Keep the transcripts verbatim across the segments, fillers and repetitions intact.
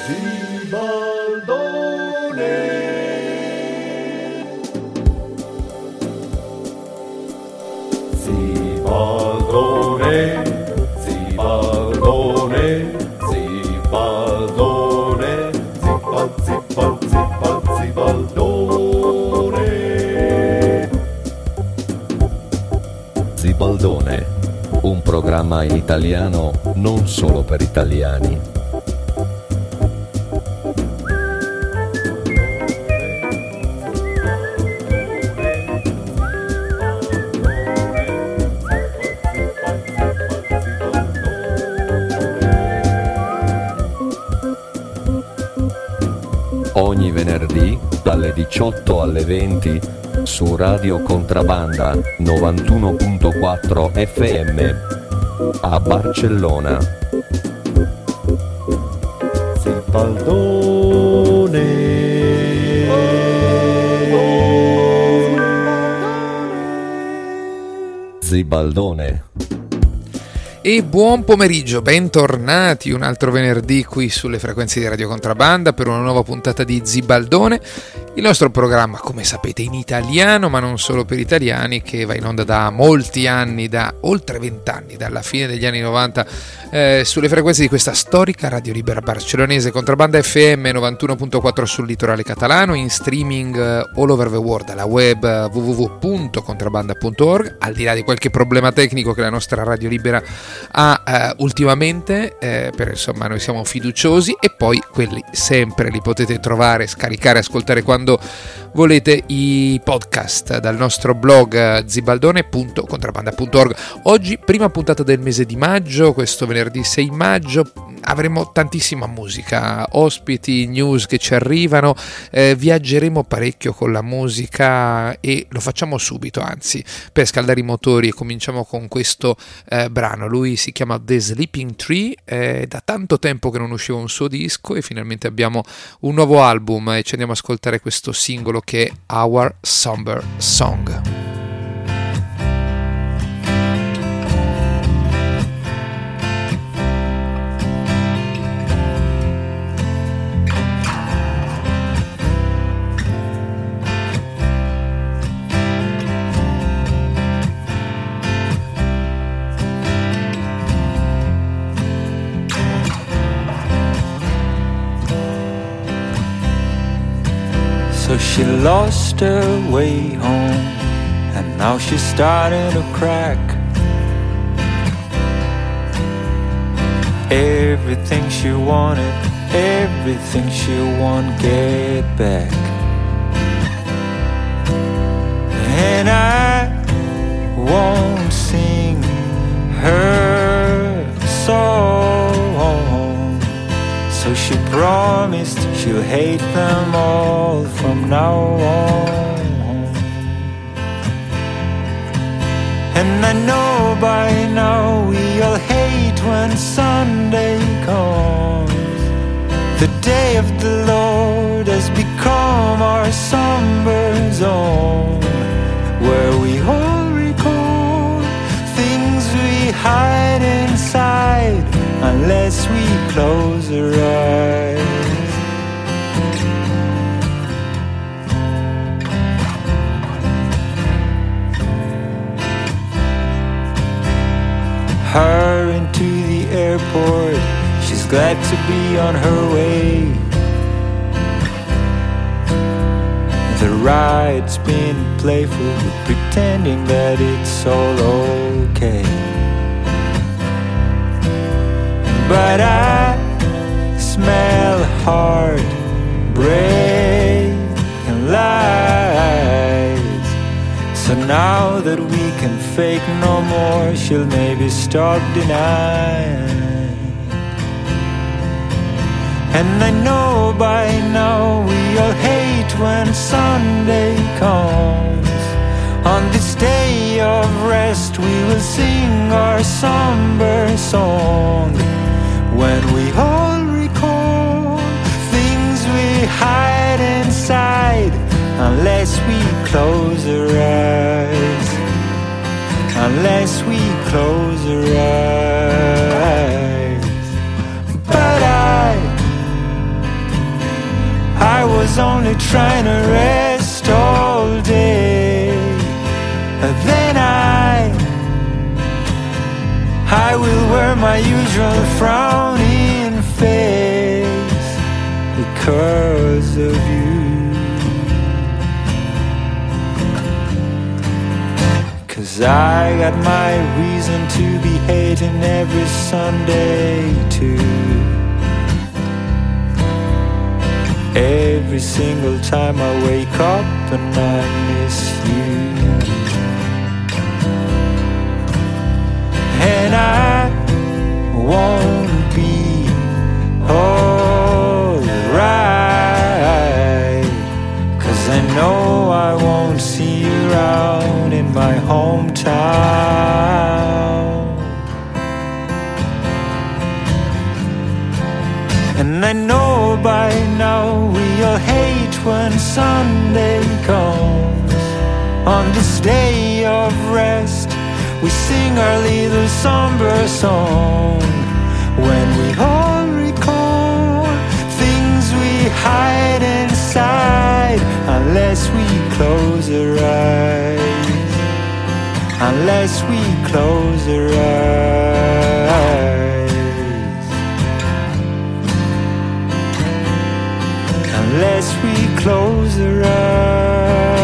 Zibaldone, un programma in italiano non solo per italiani. Ogni venerdì dalle diciotto alle venti su Radio Contrabanda novantuno virgola quattro F M a Barcellona. Zibaldone. Zibaldone. E buon pomeriggio, bentornati un altro venerdì qui sulle frequenze di Radio Contrabanda per una nuova puntata di Zibaldone, il nostro programma, come sapete, in italiano, ma non solo per italiani, che va in onda da molti anni, da oltre vent'anni, dalla fine degli anni novanta, eh, sulle frequenze di questa storica radio libera barcellonese. Contrabanda F M novantuno virgola quattro sul litorale catalano, in streaming uh, all over the world, alla web uh, w w w punto contrabanda punto org, al di là di qualche problema tecnico che la nostra radio libera ha uh, ultimamente, eh, per insomma noi siamo fiduciosi, e poi quelli sempre li potete trovare, scaricare, ascoltare quando volete i podcast dal nostro blog zibaldone punto contrabanda punto org. Oggi prima puntata del mese di maggio, questo venerdì sei maggio, avremo tantissima musica, ospiti, news che ci arrivano, eh, viaggeremo parecchio con la musica e lo facciamo subito, anzi per scaldare i motori, e cominciamo con questo eh, brano. Lui si chiama The Sleeping Tree, è da tanto tempo che non usciva un suo disco e finalmente abbiamo un nuovo album e ci andiamo a ascoltare questo singolo che è Our Somber Song. So she lost her way home, and now she's starting to crack. Everything she wanted, everything she won't get back. And I won't sing her song, so she promised she'll hate them all from now on. And I know by now we all hate when Sunday comes. The day of the Lord has become our somber zone, where we all recall things we hide inside unless we close our eyes. Her into the airport, she's glad to be on her way. The ride's been playful, pretending that it's all okay. But I smell heartbreak and lies. So now that we can fake no more, she'll maybe stop denying. And I know by now we all hate when Sunday comes. On this day of rest we will sing our somber song, when we all recall things we hide inside unless we close our eyes. Unless we close our eyes. But I I will wear my usual frowning face because of you. 'Cause I got my reason to be hating every Sunday too. Every single time I wake up and I miss you. And I won't be alright, 'cause I know I won't see you around in my hometown. And I know by now we'll hate when Sunday comes. On this day of rest we sing our little somber song, when we all recall things we hide inside, unless we close our eyes, unless we close our eyes, unless we close our eyes.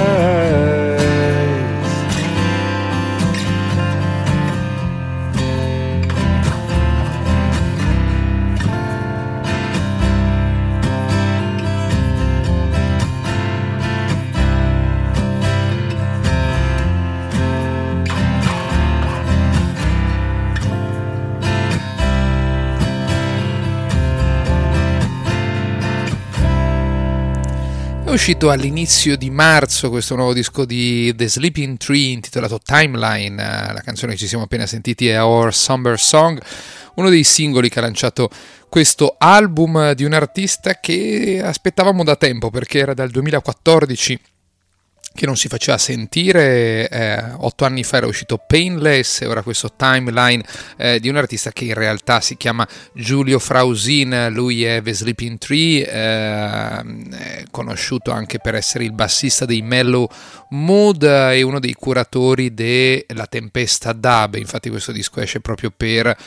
È uscito all'inizio di marzo questo nuovo disco di The Sleeping Tree intitolato Timeline. La canzone che ci siamo appena sentiti è Our Somber Song, uno dei singoli che ha lanciato questo album di un artista che aspettavamo da tempo, perché era dal duemilaquattordici che non si faceva sentire. Eh, otto anni fa era uscito Painless e ora questo Timeline eh, di un artista che in realtà si chiama Giulio Frausin. Lui è The Sleeping Tree, eh, è conosciuto anche per essere il bassista dei Mellow Mood e uno dei curatori della Tempesta Dub. Infatti questo disco esce proprio per eh,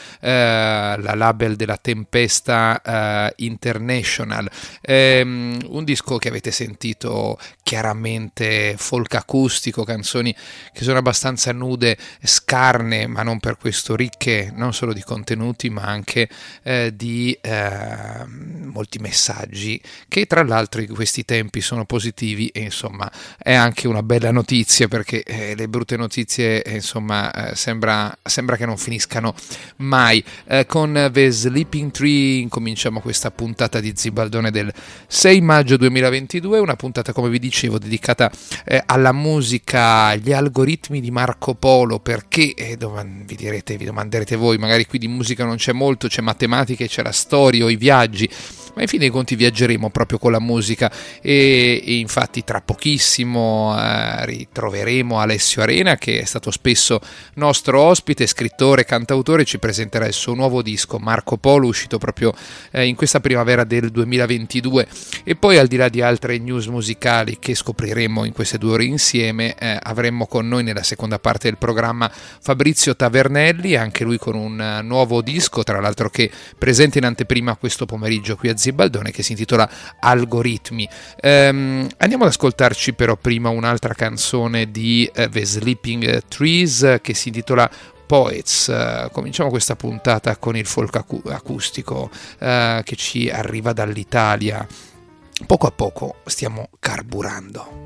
la label della Tempesta eh, International. Eh, un disco che avete sentito chiaramente folk acustico, canzoni che sono abbastanza nude, scarne, ma non per questo ricche non solo di contenuti ma anche eh, di eh, molti messaggi, che tra l'altro in questi tempi sono positivi e insomma è anche una bella notizia, perché eh, le brutte notizie eh, insomma eh, sembra, sembra che non finiscano mai. Eh, con The Sleeping Tree incominciamo questa puntata di Zibaldone del sei maggio duemilaventidue, una puntata, come vi dicevo, dedicata Eh, alla musica, agli algoritmi di Marco Polo. Perché? Eh, doman- vi direte, vi domanderete voi, magari qui di musica non c'è molto, c'è matematica, c'è la storia o i viaggi, ma in fin dei conti viaggeremo proprio con la musica e, e infatti tra pochissimo eh, ritroveremo Alessio Arena, che è stato spesso nostro ospite, scrittore, cantautore. Ci presenterà il suo nuovo disco Marco Polo, uscito proprio eh, in questa primavera del duemilaventidue. E poi, al di là di altre news musicali che scopriremo in queste due ore insieme, eh, avremmo con noi nella seconda parte del programma Fabrizio Tavernelli, anche lui con un uh, nuovo disco, tra l'altro che presente in anteprima questo pomeriggio qui a Zibaldone, che si intitola Algoritmi. Ehm, andiamo ad ascoltarci però prima un'altra canzone di uh, The Sleeping Trees che si intitola Poets. Uh, cominciamo questa puntata con il folk acu- acustico uh, che ci arriva dall'Italia. Poco a poco stiamo carburando.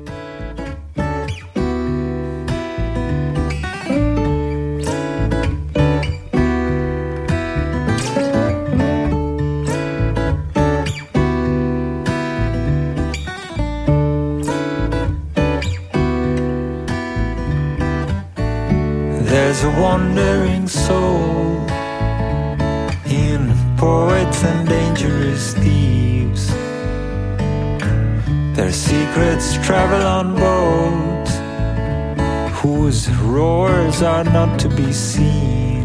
There's a wandering soul in poets and dangerous thieves. Their secrets travel on boats whose roars are not to be seen.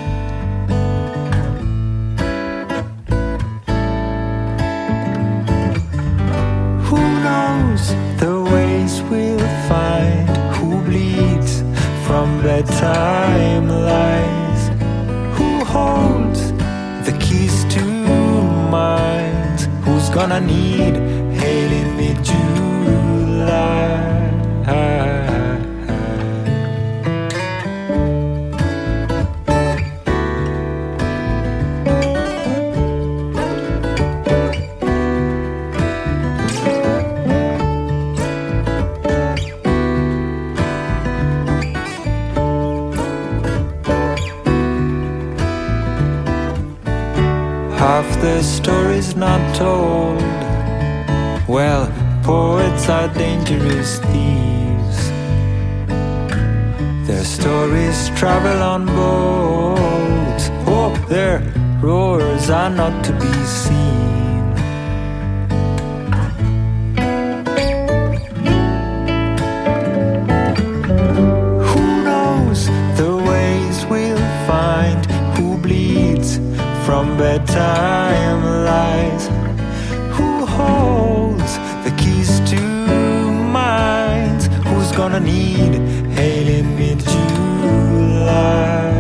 Who knows the ways we'll find? Who bleeds from bedtime lies? half the story's not told. Well, poets are dangerous thieves. Their stories travel on boats. Oh, their roars are not to be seen. Who knows the ways we'll find? Who bleeds from bedtime lies? Who holds the keys to minds? Who's gonna need hail in mid-July?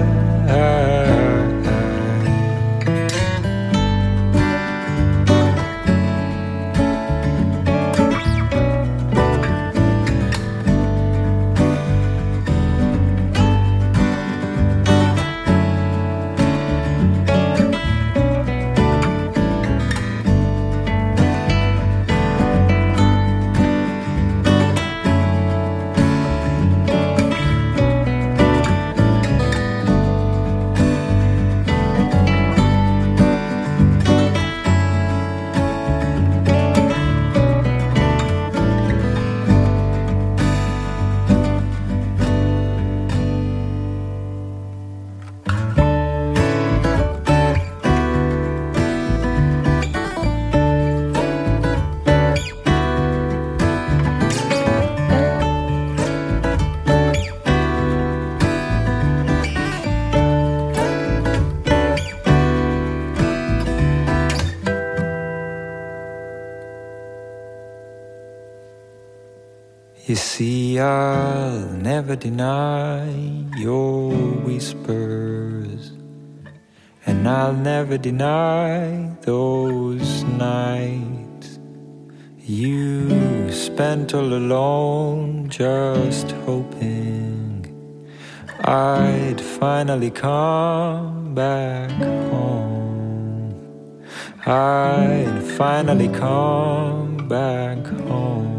You see, I'll never deny your whispers, and I'll never deny those nights you spent all alone, just hoping I'd finally come back home. I'd finally come back home.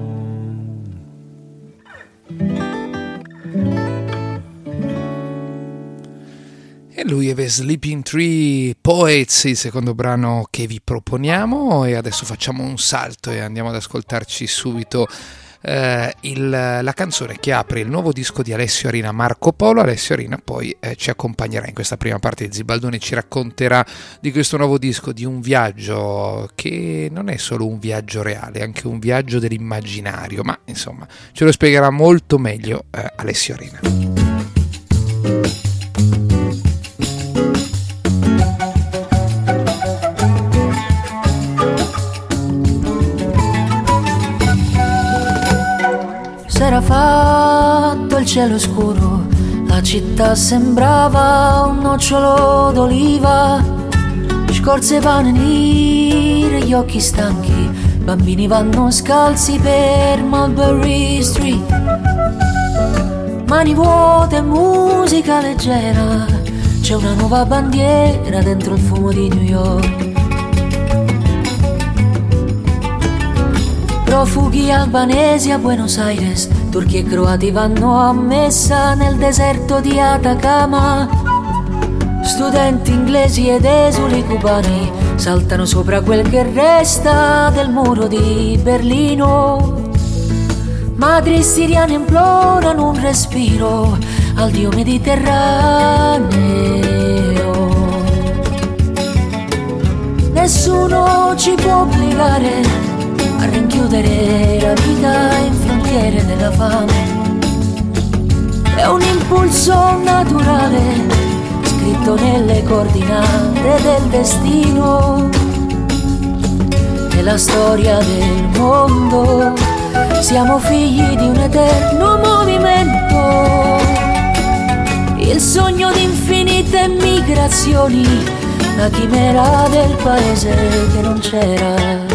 E lui è The Sleeping Tree Poets, il secondo brano che vi proponiamo, e adesso facciamo un salto e andiamo ad ascoltarci subito eh, il, la canzone che apre il nuovo disco di Alessio Arina, Marco Polo. Alessio Arina poi eh, ci accompagnerà in questa prima parte di Zibaldone, ci racconterà di questo nuovo disco, di un viaggio che non è solo un viaggio reale, è anche un viaggio dell'immaginario, ma insomma ce lo spiegherà molto meglio eh, Alessio Arina. S'era fatto il cielo scuro, la città sembrava un nocciolo d'oliva, scorze vane nere, gli occhi stanchi, bambini vanno scalzi per Mulberry Street, mani vuote, musica leggera, c'è una nuova bandiera dentro il fumo di New York. Profughi albanesi a Buenos Aires, turchi e croati vanno a messa nel deserto di Atacama. Studenti inglesi ed esuli cubani saltano sopra quel che resta del muro di Berlino. Madri siriane implorano un respiro al Dio Mediterraneo. Nessuno ci può obbligare a rinchiudere la vita in frontiere della fame. È un impulso naturale scritto nelle coordinate del destino. Nella storia del mondo siamo figli di un eterno movimento, il sogno di infinite migrazioni, la chimera del paese che non c'era.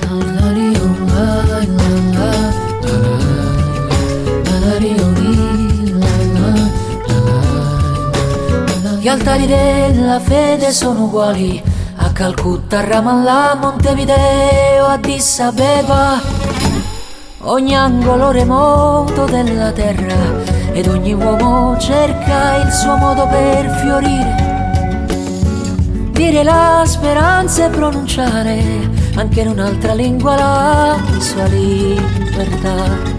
Gli altari della fede sono uguali a Calcutta, a Ramallah, Montevideo, Addis Abeba. Ogni angolo remoto della terra ed ogni uomo cerca il suo modo per fiorire. Di dire la speranza e pronunciare anche in un'altra lingua la sua libertà.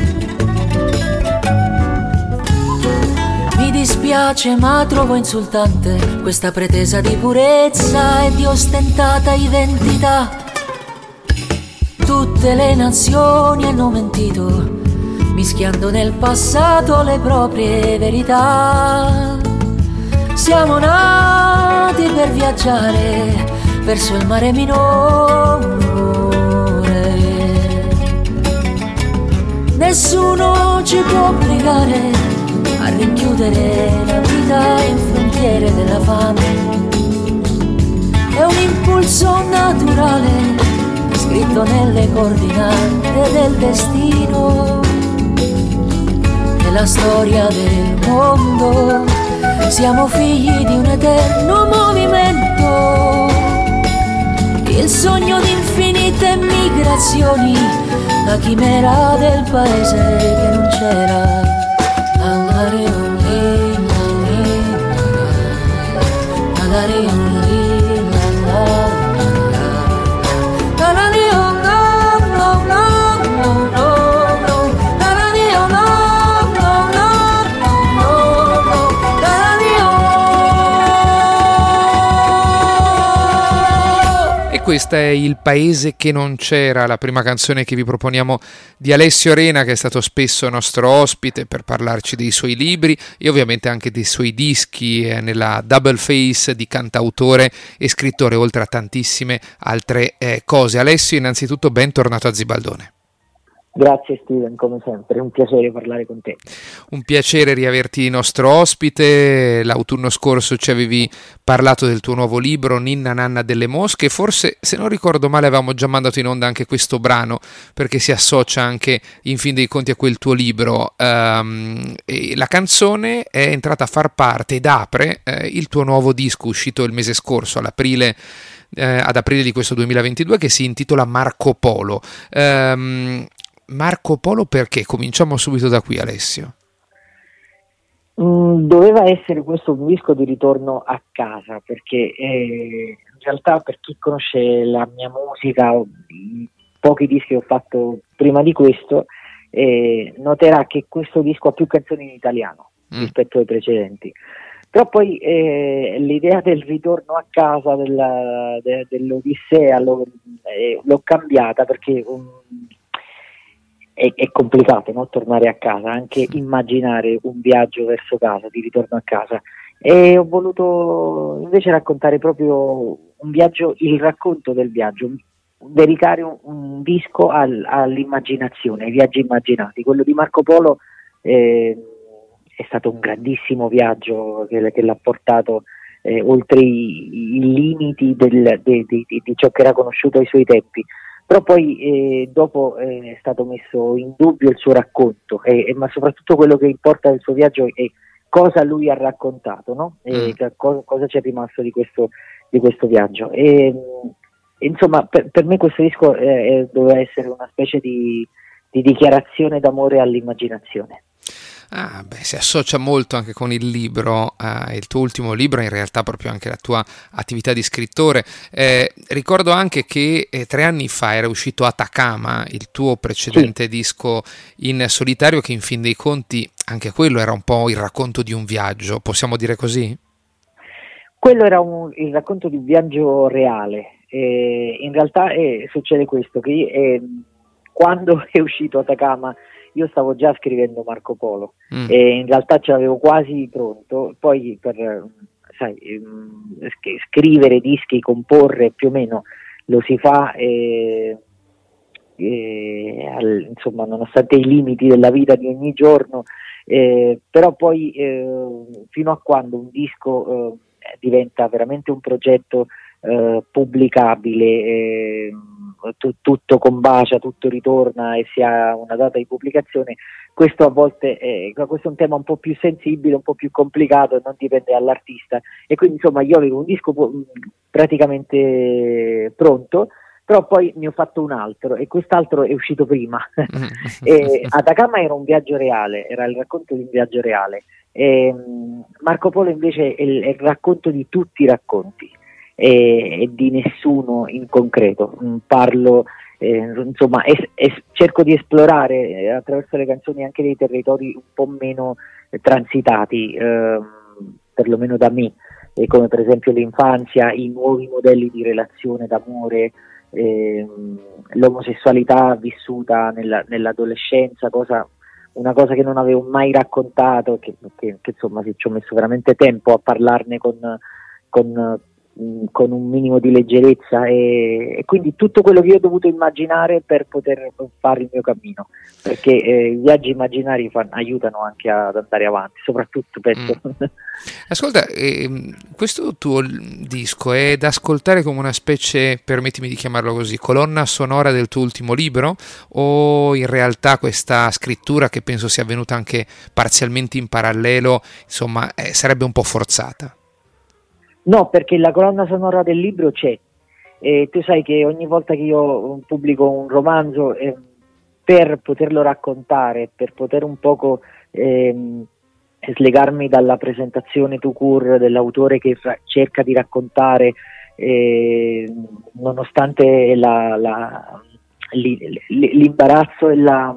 Mi dispiace ma trovo insultante questa pretesa di purezza e di ostentata identità. Tutte le nazioni hanno mentito, mischiando nel passato le proprie verità. Siamo nati per viaggiare verso il mare minore. Nessuno ci può obbligare a rinchiudere la vita in frontiere della fame. È un impulso naturale scritto nelle coordinate del destino. Nella storia del mondo siamo figli di un eterno movimento, il sogno di infinite migrazioni, la chimera del paese che non c'era. Questo è Il paese che non c'era, la prima canzone che vi proponiamo di Alessio Rena, che è stato spesso nostro ospite per parlarci dei suoi libri e ovviamente anche dei suoi dischi eh, nella double face di cantautore e scrittore, oltre a tantissime altre eh, cose. Alessio, innanzitutto bentornato a Zibaldone. Grazie Steven, come sempre, è un piacere parlare con te. Un piacere riaverti nostro ospite. L'autunno scorso ci avevi parlato del tuo nuovo libro Ninna Nanna delle Mosche, forse se non ricordo male avevamo già mandato in onda anche questo brano perché si associa anche in fin dei conti a quel tuo libro. Um, e la canzone è entrata a far parte ed apre eh, il tuo nuovo disco uscito il mese scorso, all'aprile eh, ad aprile di questo duemilaventidue, che si intitola Marco Polo. Um, Marco Polo perché? Cominciamo subito da qui, Alessio. Mm, doveva essere questo un disco di ritorno a casa, perché eh, in realtà per chi conosce la mia musica, i pochi dischi che ho fatto prima di questo, eh, noterà che questo disco ha più canzoni in italiano mm. rispetto ai precedenti. Però poi eh, l'idea del ritorno a casa, della, de, dell'Odissea, l'ho, eh, l'ho cambiata perché um, È, è complicato, no? Tornare a casa, anche immaginare un viaggio verso casa, di ritorno a casa, e ho voluto invece raccontare proprio un viaggio, il racconto del viaggio, dedicare un, un disco al, all'immaginazione, ai viaggi immaginati. Quello di Marco Polo eh, è stato un grandissimo viaggio che, che l'ha portato eh, oltre i, i limiti del, de, de, de, di ciò che era conosciuto ai suoi tempi. Però poi eh, dopo eh, è stato messo in dubbio il suo racconto, eh, ma soprattutto quello che importa del suo viaggio è cosa lui ha raccontato, no? E mm. cosa, cosa c'è rimasto di questo, di questo viaggio. E, insomma, per, per me questo disco eh, doveva essere una specie di, di dichiarazione d'amore all'immaginazione. Ah, beh, si associa molto anche con il libro, eh, il tuo ultimo libro, in realtà proprio anche la tua attività di scrittore. Eh, ricordo anche che eh, tre anni fa era uscito Atacama, il tuo precedente sì. disco in solitario, che in fin dei conti anche quello era un po' il racconto di un viaggio, possiamo dire così? Quello era un, il racconto di un viaggio reale. Eh, in realtà eh, succede questo, che eh, quando è uscito Atacama io stavo già scrivendo Marco Polo mm. e in realtà ce l'avevo quasi pronto, poi per sai, scrivere dischi, comporre più o meno lo si fa e, e, al, insomma, nonostante i limiti della vita di ogni giorno, eh, però poi eh, fino a quando un disco eh, diventa veramente un progetto eh, pubblicabile, eh, t- tutto combacia, tutto ritorna e si ha una data di pubblicazione, questo a volte è, questo è un tema un po' più sensibile, un po' più complicato e non dipende dall'artista, e quindi insomma io avevo un disco praticamente pronto, però poi ne ho fatto un altro e quest'altro è uscito prima. E Atacama era un viaggio reale, era il racconto di un viaggio reale, e Marco Polo invece è il, è il racconto di tutti i racconti. e, e di nessuno in concreto. Parlo, eh, insomma, es, es, cerco di esplorare eh, attraverso le canzoni anche dei territori un po' meno eh, transitati, eh, perlomeno da me, eh, come per esempio l'infanzia, i nuovi modelli di relazione d'amore, eh, l'omosessualità vissuta nella, nell'adolescenza, cosa, una cosa che non avevo mai raccontato, che, che, che insomma sì, ci ho messo veramente tempo a parlarne con, con, con un minimo di leggerezza, e, e quindi tutto quello che io ho dovuto immaginare per poter fare il mio cammino, perché eh, i viaggi immaginari fan, aiutano anche ad andare avanti, soprattutto penso. Mm. Ascolta, eh, questo tuo disco è da ascoltare come una specie, permettimi di chiamarlo così, colonna sonora del tuo ultimo libro, o in realtà questa scrittura, che penso sia avvenuta anche parzialmente in parallelo, insomma, eh, sarebbe un po' forzata? No, perché la colonna sonora del libro c'è. E tu sai che ogni volta che io pubblico un romanzo, eh, per poterlo raccontare, per poter un poco eh, slegarmi dalla presentazione tout court dell'autore che fra- cerca di raccontare, eh, nonostante la, la, li, li, l'imbarazzo e la,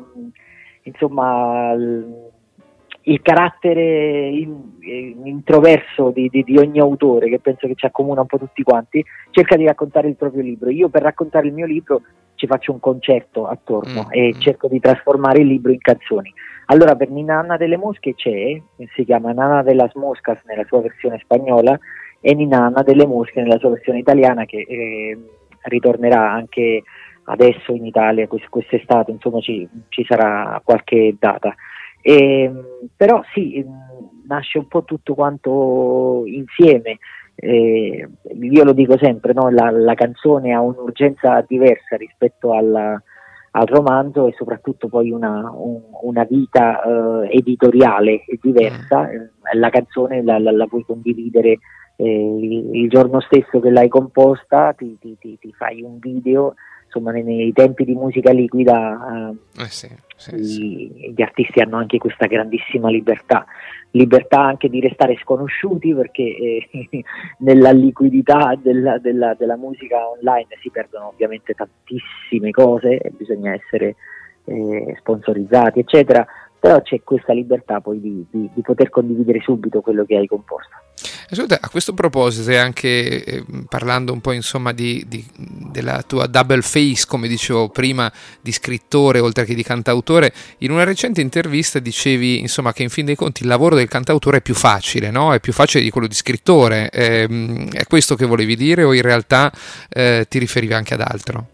insomma, l, il carattere in, in, introverso di, di, di ogni autore, che penso che ci accomuna un po' tutti quanti, cerca di raccontare il proprio libro. Io per raccontare il mio libro ci faccio un concerto attorno mm. e cerco di trasformare il libro in canzoni. Allora per Ninana delle Mosche c'è, si chiama Nana de las Moscas nella sua versione spagnola e Ninana delle Mosche nella sua versione italiana, che eh, ritornerà anche adesso in Italia quest- quest'estate, insomma ci, ci sarà qualche data. E, però sì, nasce un po' tutto quanto insieme. Eh, io lo dico sempre, no? la, la canzone ha un'urgenza diversa rispetto alla, al romanzo, e soprattutto poi una, un, una vita eh, editoriale diversa. La canzone la, la, la puoi condividere eh, il, il giorno stesso che l'hai composta, ti, ti, ti, ti fai un video. Insomma, nei, nei tempi di musica liquida eh, eh sì, sì, i, sì. gli artisti hanno anche questa grandissima libertà, libertà anche di restare sconosciuti, perché eh, nella liquidità della, della, della musica online si perdono ovviamente tantissime cose e bisogna essere eh, sponsorizzati, eccetera. Però c'è questa libertà poi di, di, di poter condividere subito quello che hai composto. Ascolta, a questo proposito, e anche eh, parlando un po' insomma di, di, della tua double face, come dicevo prima, di scrittore oltre che di cantautore, in una recente intervista dicevi insomma che in fin dei conti il lavoro del cantautore è più facile, no? È più facile di quello di scrittore. Eh, è questo che volevi dire, o in realtà eh, ti riferivi anche ad altro?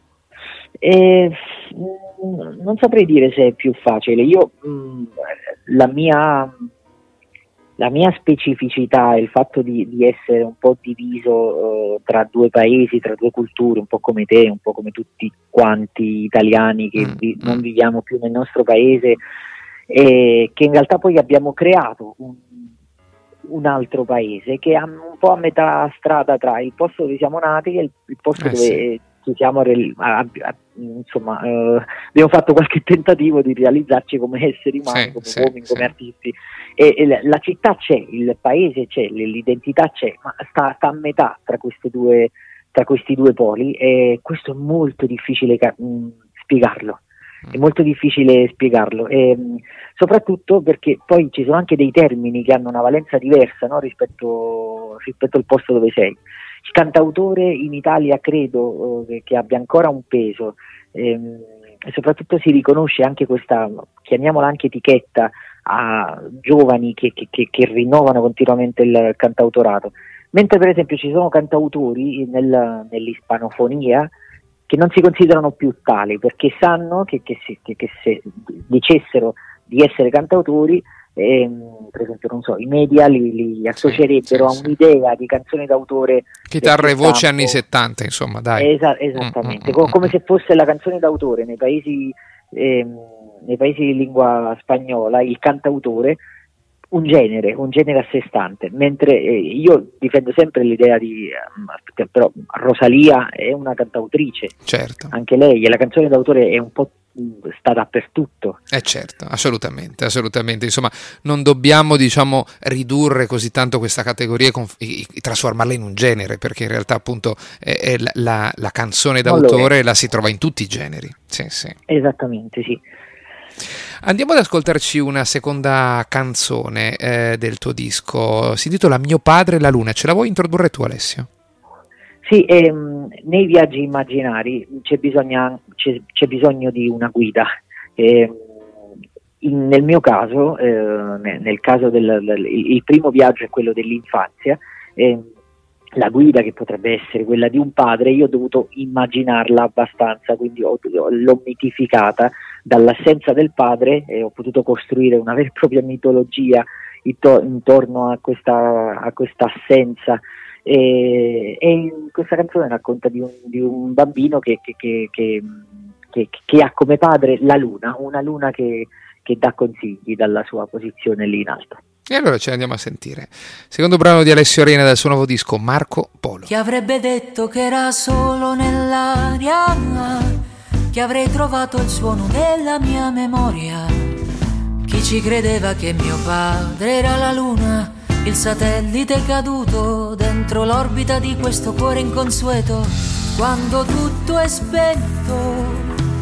Eh, non saprei dire se è più facile. Io mh, la mia la mia specificità, il fatto di, di essere un po' diviso uh, tra due paesi, tra due culture, un po' come te, un po' come tutti quanti italiani che mm. vi, non viviamo più nel nostro paese, e che in realtà poi abbiamo creato un, un altro paese che è un po' a metà strada tra il posto dove siamo nati e il, il posto eh, dove sì. ci siamo a, a, a, insomma uh, abbiamo fatto qualche tentativo di realizzarci come esseri umani, sì, come sì, uomini, sì. come artisti, e, e la città c'è, il paese c'è, l'identità c'è, ma sta, sta a metà tra queste due, tra questi due poli, e questo è molto difficile mh, spiegarlo. È molto difficile spiegarlo, e, mh, soprattutto perché poi ci sono anche dei termini che hanno una valenza diversa, no? rispetto, rispetto al posto dove sei. Il cantautore in Italia credo eh, che abbia ancora un peso, ehm, e soprattutto si riconosce anche questa, chiamiamola anche etichetta, a giovani che, che, che, che rinnovano continuamente il cantautorato. Mentre per esempio ci sono cantautori nel, nell'ispanofonia che non si considerano più tali, perché sanno che, che, si, che, che se dicessero di essere cantautori, ehm, per esempio non so, i media li, li associerebbero sì, sì, a un'idea sì. di canzone d'autore, chitarra e voce anni settanta, insomma, dai. Esa- esattamente, mm, mm, come mm. se fosse la canzone d'autore nei paesi, ehm, nei paesi di lingua spagnola, il cantautore un genere, un genere a sé stante, mentre eh, io difendo sempre l'idea di, eh, però Rosalía è una cantautrice, certo, anche lei, e la canzone d'autore è un po' sta dappertutto. Eh certo, assolutamente, assolutamente. Insomma, non dobbiamo, diciamo, ridurre così tanto questa categoria e, conf- e trasformarla in un genere, perché in realtà appunto è, è la, la, la canzone d'autore la si trova in tutti i generi. Sì, sì. Esattamente, sì. Andiamo ad ascoltarci una seconda canzone eh, del tuo disco, si intitola Mio padre la luna. Ce la vuoi introdurre tu, Alessio? Sì, ehm, nei viaggi immaginari c'è, bisogna, c'è, c'è bisogno di una guida. Eh, in, nel mio caso, eh, nel caso del, del il primo viaggio è quello dell'infanzia, eh, la guida, che potrebbe essere quella di un padre, io ho dovuto immaginarla abbastanza, quindi ho, l'ho mitificata dall'assenza del padre e ho potuto costruire una vera e propria mitologia intorno a questa, a questa assenza. E, e questa canzone racconta di un, di un bambino che, che, che, che, che, che ha come padre la luna, una luna che, che dà consigli dalla sua posizione lì in alto. E allora ce ne andiamo a sentire. Secondo brano di Alessio Arena dal suo nuovo disco Marco Polo. Chi avrebbe detto che era solo nell'aria, che avrei trovato il suono della mia memoria? Chi ci credeva che mio padre era la luna, il satellite caduto dentro l'orbita di questo cuore inconsueto, quando tutto è spento.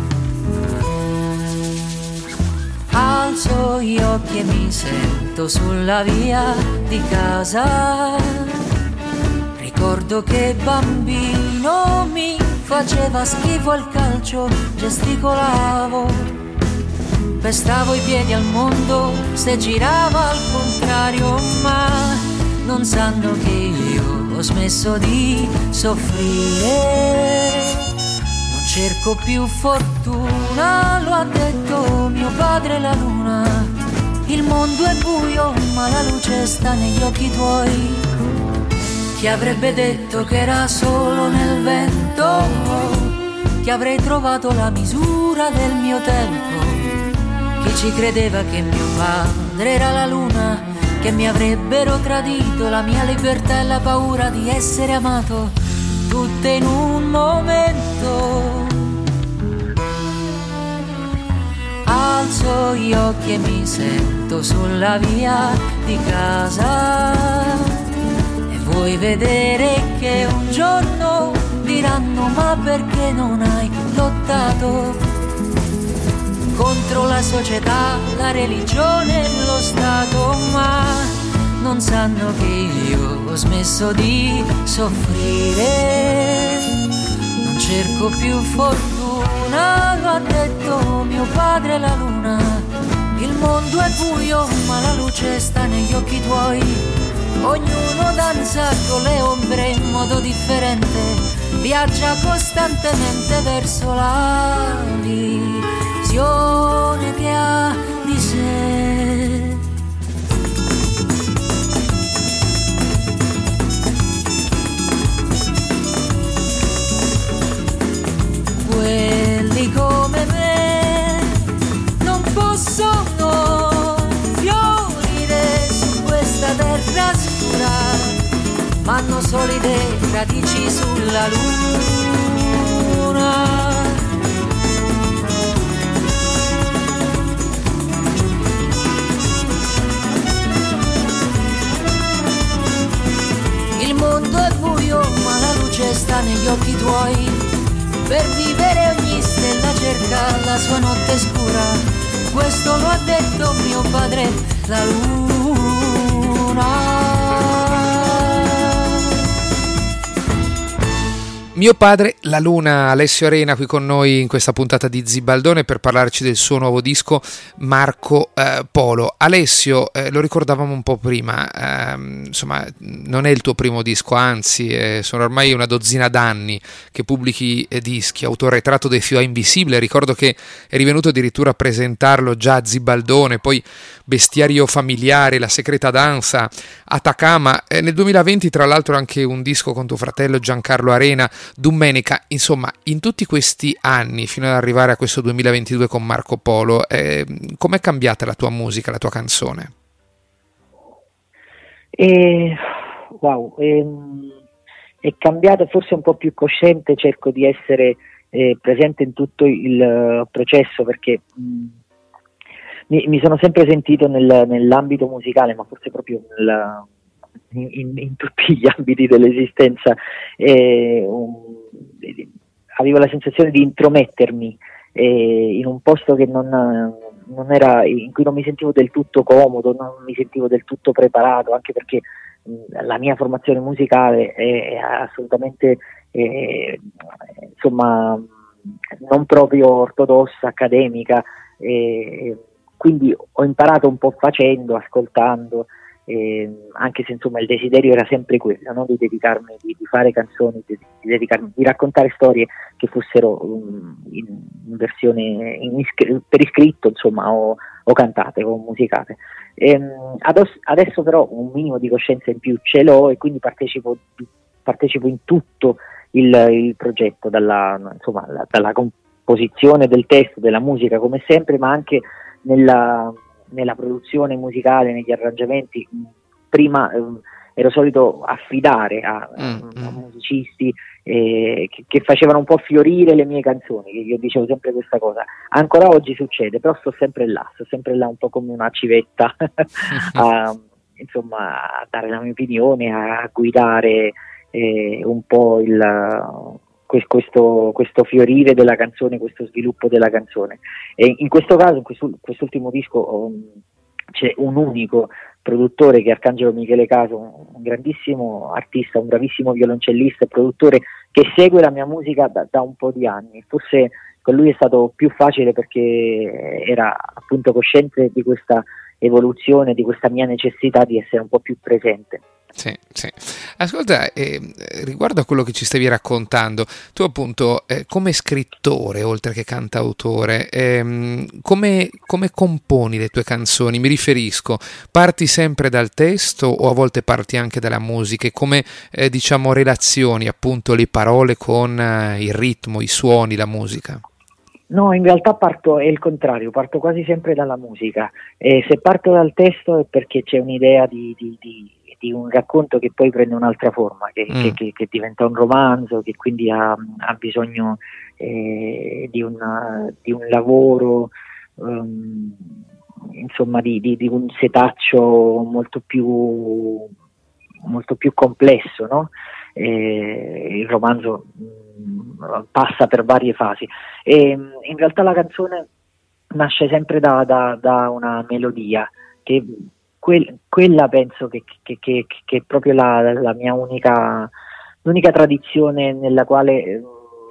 Alzo gli occhi e mi sento sulla via di casa. Ricordo che bambino mi faceva schifo il calcio, gesticolavo. Pestavo i piedi al mondo se girava al contrario, ma non sanno che io ho smesso di soffrire. Non cerco più fortuna, lo ha detto mio padre la luna. Il mondo è buio, ma la luce sta negli occhi tuoi. Chi avrebbe detto che era solo nel vento, che avrei trovato la misura del mio tempo? Chi ci credeva che mio padre era la luna, che mi avrebbero tradito la mia libertà e la paura di essere amato, tutte in un momento. Alzo gli occhi e mi sento sulla via di casa, e vuoi vedere che un giorno diranno: ma perché non hai lottato contro la società, la religione e lo Stato? Ma non sanno che io ho smesso di soffrire. Non cerco più fortuna, lo ha detto mio padre la luna. Il mondo è buio, ma la luce sta negli occhi tuoi. Ognuno danza con le ombre in modo differente, viaggia costantemente verso la visione che ha di sé. Quelli come me non possono fiorire su questa terra scura, ma hanno solide radici sulla luna. Il mondo è buio, ma la luce sta negli occhi tuoi. Per vivere ogni stella cerca la sua notte scura. Questo lo ha detto mio padre la luna. Mio padre la luna. Alessio Arena qui con noi in questa puntata di Zibaldone per parlarci del suo nuovo disco Marco eh, Polo. Alessio, eh, lo ricordavamo un po' prima, ehm, insomma non è il tuo primo disco, anzi eh, sono ormai una dozzina d'anni che pubblichi eh, dischi, autorretrato dei Fio Invisibile. Ricordo che eri venuto addirittura a presentarlo già a Zibaldone, poi Bestiario familiare, La segreta danza, Atacama, eh, nel duemilaventi tra l'altro anche un disco con tuo fratello Giancarlo Arena, Domenica. Insomma, in tutti questi anni fino ad arrivare a questo duemilaventidue con Marco Polo, eh, com'è cambiata la tua musica, la tua canzone? E, wow, è, è cambiato, forse un po' più cosciente, cerco di essere eh, presente in tutto il uh, processo, perché mh, mi, mi sono sempre sentito nel, nell'ambito musicale, ma forse proprio nel, in, in, in tutti gli ambiti dell'esistenza, eh, un, avevo la sensazione di intromettermi eh, in un posto che non, non era, in cui non mi sentivo del tutto comodo, non mi sentivo del tutto preparato, anche perché mh, la mia formazione musicale è, è assolutamente eh, insomma non proprio ortodossa, accademica, eh, quindi ho imparato un po' facendo, ascoltando, eh, anche se insomma il desiderio era sempre quello, no? Di dedicarmi, di, di fare canzoni, di, di dedicarmi, di raccontare storie che fossero um, in, in versione in iscr- per iscritto, insomma, o, o cantate o musicate. Ehm, adesso, adesso però un minimo di coscienza in più ce l'ho, e quindi partecipo, partecipo in tutto il, il progetto, dalla, insomma, la, dalla composizione del testo, della musica come sempre, ma anche nella, nella produzione musicale, negli arrangiamenti. Prima eh, ero solito affidare a, mm, a musicisti eh, che, che facevano un po' fiorire le mie canzoni, che io dicevo sempre questa cosa. Ancora oggi succede, però sto sempre là, sto sempre là un po' come una civetta a, insomma, a dare la mia opinione, a guidare eh, un po' il questo, questo fiorire della canzone, questo sviluppo della canzone. E in questo caso, in questo, quest'ultimo disco, um, c'è un unico produttore che è Arcangelo Michele Caso, un grandissimo artista, un bravissimo violoncellista e produttore che segue la mia musica da, da un po' di anni. Forse con lui è stato più facile perché era appunto cosciente di questa evoluzione, di questa mia necessità di essere un po' più presente. Sì, sì. Ascolta, eh, riguardo a quello che ci stavi raccontando, tu appunto eh, come scrittore, oltre che cantautore, ehm, come, come componi le tue canzoni? Mi riferisco, parti sempre dal testo o a volte parti anche dalla musica? E come eh, diciamo relazioni appunto le parole con eh, il ritmo, i suoni, la musica? No, in realtà parto, è il contrario, parto quasi sempre dalla musica. E se parto dal testo è perché c'è un'idea di, di, di di un racconto che poi prende un'altra forma, che, mm. che, che, che diventa un romanzo, che quindi ha, ha bisogno eh, di, una, di un lavoro, um, insomma di, di, di un setaccio molto più, molto più complesso, no? Eh, il romanzo mh, passa per varie fasi e in realtà la canzone nasce sempre da, da, da una melodia che Que- quella penso che, che, che, che è proprio la, la mia unica, l'unica tradizione nella quale eh,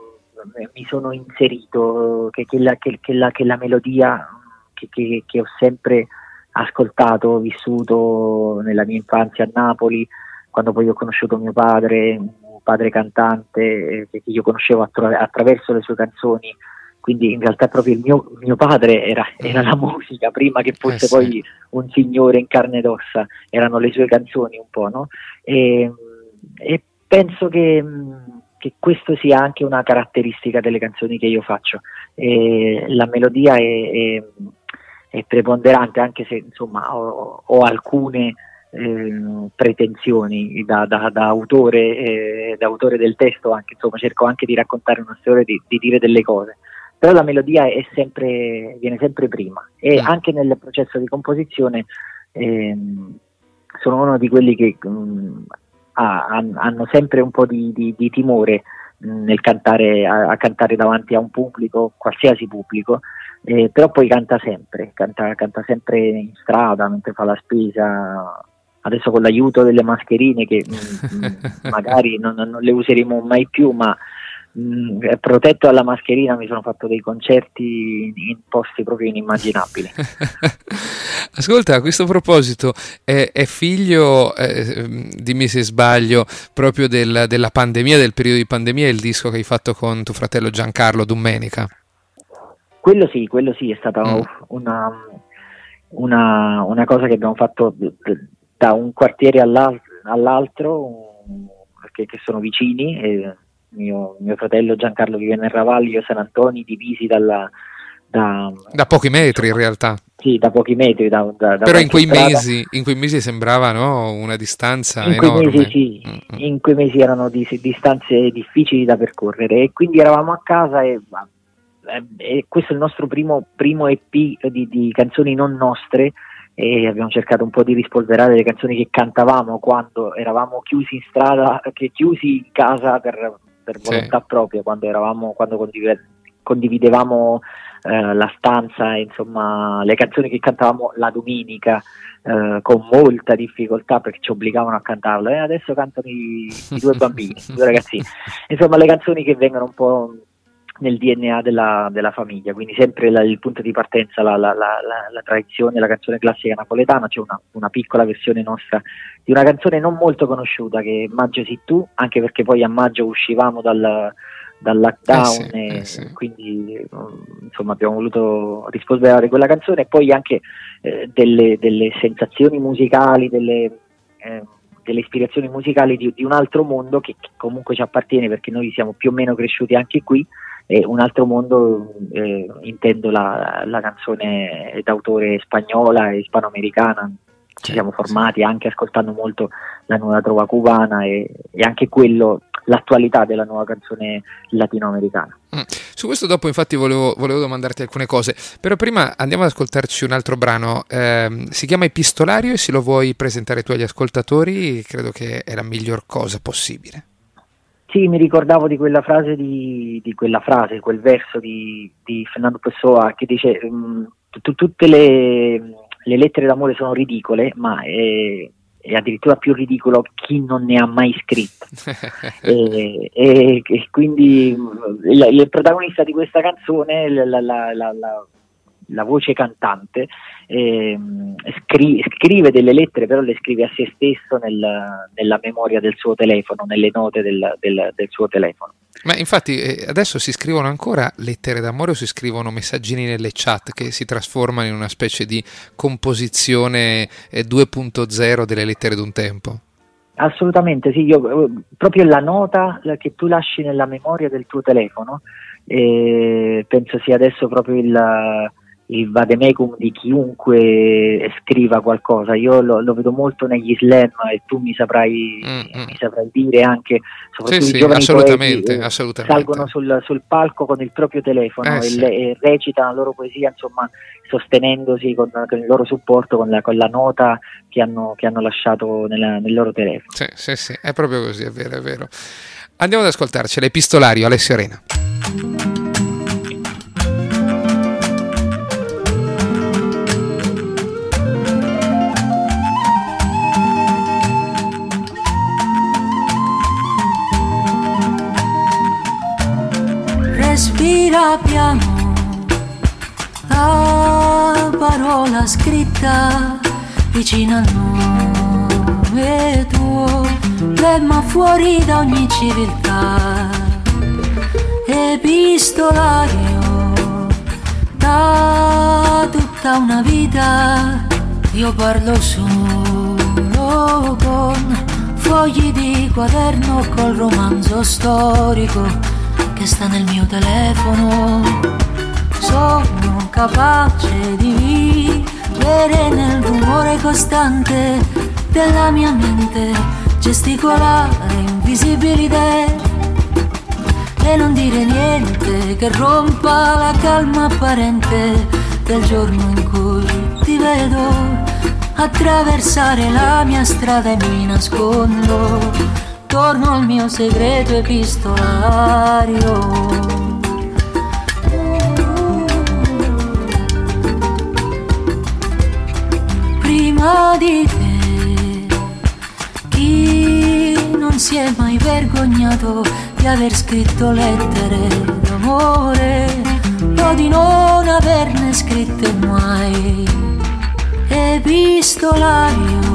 mi sono inserito, che, che, la, che, che, la, che la melodia che, che, che ho sempre ascoltato, vissuto nella mia infanzia a Napoli, quando poi ho conosciuto mio padre, un padre cantante eh, che io conoscevo attra- attraverso le sue canzoni. Quindi in realtà proprio il mio, mio padre era, era la musica, prima che fosse eh sì. poi un signore in carne ed ossa, erano le sue canzoni un po', no? E, e penso che, che questo sia anche una caratteristica delle canzoni che io faccio. E la melodia è, è, è preponderante, anche se insomma ho, ho alcune eh, pretensioni da, da, da autore, eh, da autore del testo, anche insomma cerco anche di raccontare una storia, di, di dire delle cose. Però la melodia è sempre, viene sempre prima e anche nel processo di composizione ehm, sono uno di quelli che mh, ha, hanno sempre un po' di, di, di timore mh, nel cantare, a, a cantare davanti a un pubblico, qualsiasi pubblico, eh, però poi canta sempre, canta, canta sempre in strada, mentre fa la spesa. Adesso con l'aiuto delle mascherine che mh, magari non, non le useremo mai più, ma Mm, protetto dalla mascherina mi sono fatto dei concerti in posti proprio inimmaginabili. Ascolta, a questo proposito è, è figlio, eh, dimmi se sbaglio, proprio del, della pandemia, del periodo di pandemia, il disco che hai fatto con tuo fratello Giancarlo Domenica? Quello sì, quello sì, è stata mm. una, una, una cosa che abbiamo fatto da un quartiere all'altro, perché che sono vicini, e Mio, mio fratello Giancarlo vive nel Ravaglio, San Antonio, divisi dalla, da, da pochi metri in realtà. Sì, da pochi metri. Da, da, da Però in quei, mesi, in quei mesi sembrava, no, una distanza in enorme. Quei mesi, sì, mm-hmm. In quei mesi erano di, distanze difficili da percorrere, e quindi eravamo a casa e, e questo è il nostro primo, primo E P di, di canzoni non nostre, e abbiamo cercato un po' di rispolverare le canzoni che cantavamo quando eravamo chiusi in strada, che chiusi in casa per, per volontà sì. propria, quando eravamo quando condiv- condividevamo eh, la stanza, insomma le canzoni che cantavamo la domenica eh, con molta difficoltà perché ci obbligavano a cantarle, e adesso cantano i, i due bambini, i due ragazzini, insomma le canzoni che vengono un po' nel D N A della, della famiglia, quindi sempre la, il punto di partenza, la, la, la, la tradizione, la canzone classica napoletana. C'è una, una piccola versione nostra di una canzone non molto conosciuta che è Maggio sì tu, anche perché poi a maggio uscivamo dal, dal lockdown, eh sì, e eh sì. quindi insomma abbiamo voluto rispolverare quella canzone, e poi anche eh, delle, delle sensazioni musicali, delle... Eh, delle ispirazioni musicali di, di un altro mondo che, che comunque ci appartiene, perché noi siamo più o meno cresciuti anche qui. E un altro mondo, eh, intendo la, la canzone d'autore spagnola e ispanoamericana. Ci siamo formati anche ascoltando molto la nuova trova cubana, e, e anche quello, l'attualità della nuova canzone latinoamericana. Mm. Su questo dopo infatti volevo, volevo domandarti alcune cose, però prima andiamo ad ascoltarci un altro brano, eh, si chiama Epistolario, e se lo vuoi presentare tu agli ascoltatori credo che è la miglior cosa possibile. Sì, mi ricordavo di quella frase, di, di quella frase, quel verso di, di Fernando Pessoa che dice um, t- tutte le, le lettere d'amore sono ridicole, ma è, è addirittura più ridicolo chi non ne ha mai scritto. e, e, e quindi il, il protagonista di questa canzone, la, la, la, la, la, la voce cantante, eh, scri- scrive delle lettere, però le scrive a se stesso nel, nella memoria del suo telefono, nelle note del, del, del suo telefono. Ma infatti eh, adesso si scrivono ancora lettere d'amore o si scrivono messaggini nelle chat che si trasformano in una specie di composizione eh, due punto zero delle lettere d'un tempo? Assolutamente sì, io, proprio la nota che tu lasci nella memoria del tuo telefono, eh, penso sia adesso proprio il il vademecum di chiunque scriva qualcosa. Io lo, lo vedo molto negli slam, e tu mi saprai, mm-hmm. mi saprai dire anche, soprattutto sì, i giovani sì, assolutamente, poeti, assolutamente. salgono sul, sul palco con il proprio telefono, eh, e, sì. le, e recitano la loro poesia, insomma, sostenendosi con, con il loro supporto, con la, con la nota che hanno, che hanno lasciato nella, nel loro telefono. Sì, sì, sì, è proprio così, è vero, è vero. Andiamo ad ascoltarci l'Epistolario, Alessio Arena. Respira piano, la parola scritta vicino al nome tuo, lemma fuori da ogni civiltà. Epistolario, da tutta una vita io parlo solo con fogli di quaderno, col romanzo storico che sta nel mio telefono. Sono capace di vivere nel rumore costante della mia mente, gesticolare invisibili idee e non dire niente che rompa la calma apparente del giorno in cui ti vedo attraversare la mia strada e mi nascondo. Torno al mio segreto epistolario. Prima di te, chi non si è mai vergognato di aver scritto lettere d'amore o di non averne scritte mai? Epistolario,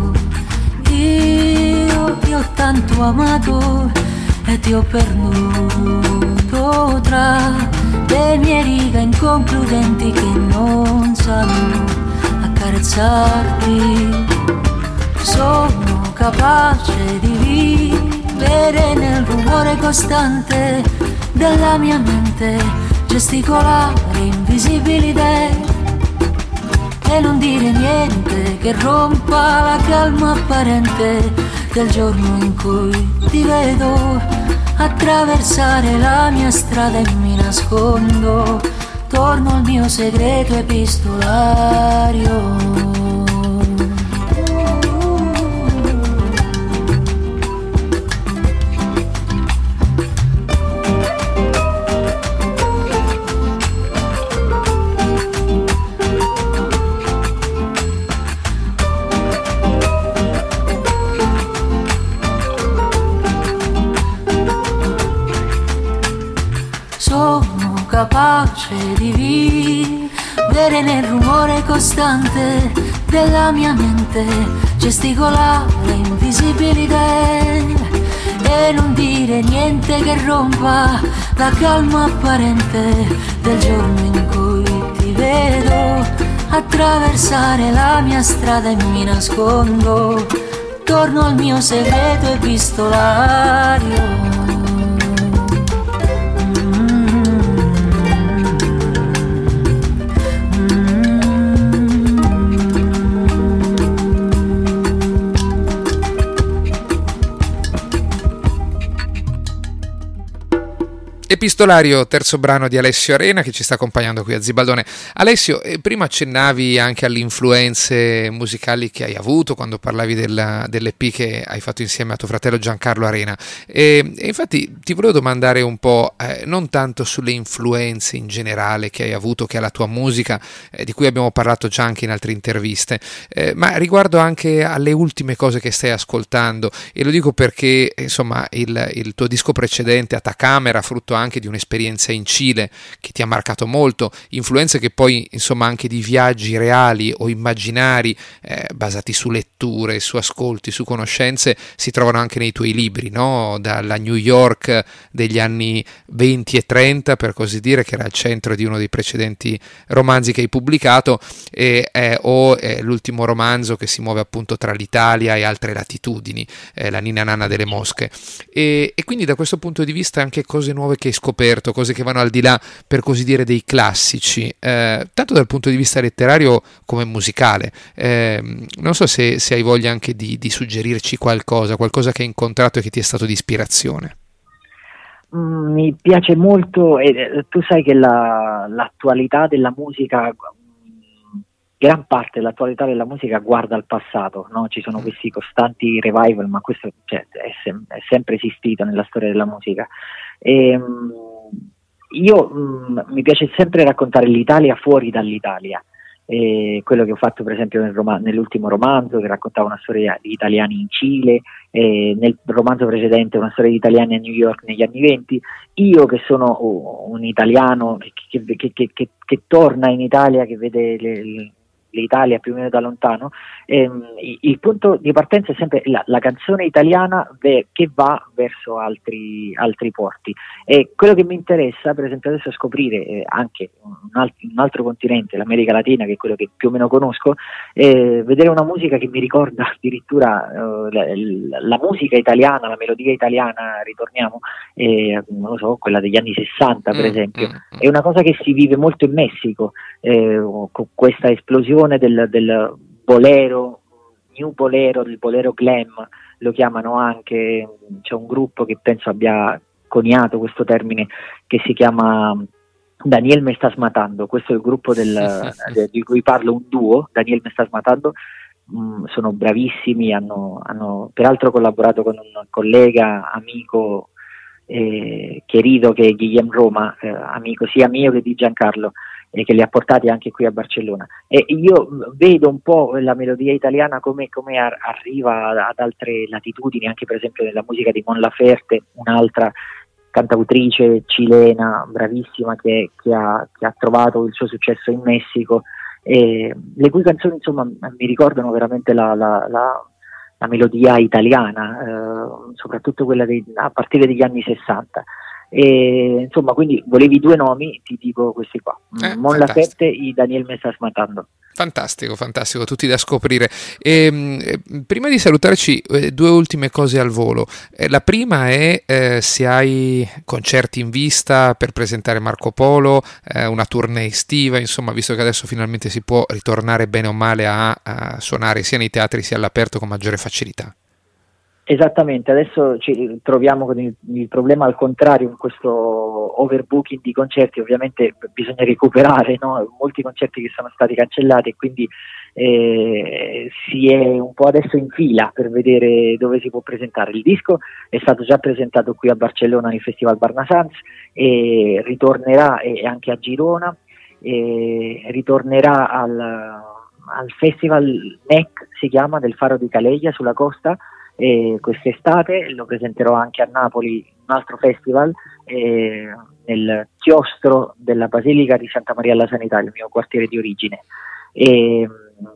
io ti ho tanto amato e ti ho perduto tra le mie righe inconcludenti che non sanno accarezzarti. Sono capace di vivere nel rumore costante della mia mente, gesticolare invisibili idee e non dire niente che rompa la calma apparente del giorno in cui ti vedo attraversare la mia strada e mi nascondo, torno al mio segreto epistolario. Capace di vivere nel rumore costante della mia mente, gesticolare invisibili idee e non dire niente che rompa la calma apparente del giorno in cui ti vedo attraversare la mia strada e mi nascondo, torno al mio segreto epistolario. Epistolario, terzo brano di Alessio Arena che ci sta accompagnando qui a Zibaldone. Alessio, eh, prima accennavi anche alle influenze musicali che hai avuto quando parlavi della, dell'E P che hai fatto insieme a tuo fratello Giancarlo Arena e, e infatti ti volevo domandare un po' eh, non tanto sulle influenze in generale che hai avuto, che è la tua musica, eh, di cui abbiamo parlato già anche in altre interviste, eh, ma riguardo anche alle ultime cose che stai ascoltando, e lo dico perché insomma il, il tuo disco precedente Atacamera, frutto anche di un'esperienza in Cile che ti ha marcato molto, influenze che poi insomma anche di viaggi reali o immaginari eh, basati su letture, su ascolti, su conoscenze si trovano anche nei tuoi libri, no? Dalla New York degli anni venti e trenta, per così dire, che era al centro di uno dei precedenti romanzi che hai pubblicato, e, eh, o eh, l'ultimo romanzo che si muove appunto tra l'Italia e altre latitudini, eh, la Ninna Nanna delle Mosche, e, e quindi da questo punto di vista anche cose nuove che hai scoperto, cose che vanno al di là, per così dire, dei classici, eh, tanto dal punto di vista letterario come musicale. Eh, non so se, se hai voglia anche di, di suggerirci qualcosa, qualcosa che hai incontrato e che ti è stato di ispirazione. Mm, mi piace molto, e tu sai che la, l'attualità della musica, gran parte dell'attualità della musica guarda al passato, no? Ci sono questi costanti revival, ma questo cioè, è, sem- è sempre esistito nella storia della musica. E, um, io um, mi piace sempre raccontare l'Italia fuori dall'Italia, e quello che ho fatto per esempio nel rom- nell'ultimo romanzo, che raccontava una storia di italiani in Cile, e nel romanzo precedente una storia di italiani a New York negli anni venti. Io che sono un italiano che, che, che, che, che, che torna in Italia, che vede le, le l'Italia più o meno da lontano, ehm, il punto di partenza è sempre la, la canzone italiana ve, che va verso altri, altri porti, e quello che mi interessa per esempio adesso è scoprire eh, anche un, alt- un altro continente, l'America Latina, che è quello che più o meno conosco, e vedere una musica che mi ricorda addirittura uh, la, la musica italiana, la melodia italiana, ritorniamo, eh, non lo so, quella degli anni sessanta per esempio, è una cosa che si vive molto in Messico, eh, con questa esplosione Del, del bolero, new bolero, del bolero glam, lo chiamano anche. C'è un gruppo che penso abbia coniato questo termine che si chiama Daniel Me Estás Matando, questo è il gruppo del, de, di cui parlo, un duo, Daniel Me Estás Matando. Mm, sono bravissimi, hanno, hanno peraltro collaborato con un collega, amico eh, querido, che è Guillem Roma, eh, amico sia mio che di Giancarlo, e che li ha portati anche qui a Barcellona, e io vedo un po' la melodia italiana come, come ar- arriva ad altre latitudini, anche per esempio nella musica di Mon Laferte, un'altra cantautrice cilena bravissima che, che, ha, che ha trovato il suo successo in Messico, e le cui canzoni insomma mi ricordano veramente la, la, la, la melodia italiana, eh, soprattutto quella dei, a partire degli anni sessanta. E, insomma, quindi volevi due nomi, ti dico questi qua, Eh, Mon Laferte e Daniel me estás matando. Fantastico, fantastico, tutti da scoprire. E, mh, prima di salutarci, eh, due ultime cose al volo. Eh, la prima è eh, se hai concerti in vista per presentare Marco Polo, eh, una tournée estiva, insomma, visto che adesso finalmente si può ritornare bene o male a, a suonare sia nei teatri sia all'aperto con maggiore facilità. Esattamente, adesso ci troviamo con il, il problema al contrario in questo overbooking di concerti. Ovviamente bisogna recuperare, no? Molti concerti che sono stati cancellati e quindi eh, si è un po' adesso in fila per vedere dove si può presentare. Il disco è stato già presentato qui a Barcellona nel Festival Barnasants e ritornerà e anche a Girona, e ritornerà al, al Festival N E C, si chiama, del Faro di Calella sulla costa. E quest'estate lo presenterò anche a Napoli, un altro festival, eh, nel chiostro della Basilica di Santa Maria alla Sanità, il mio quartiere di origine. E,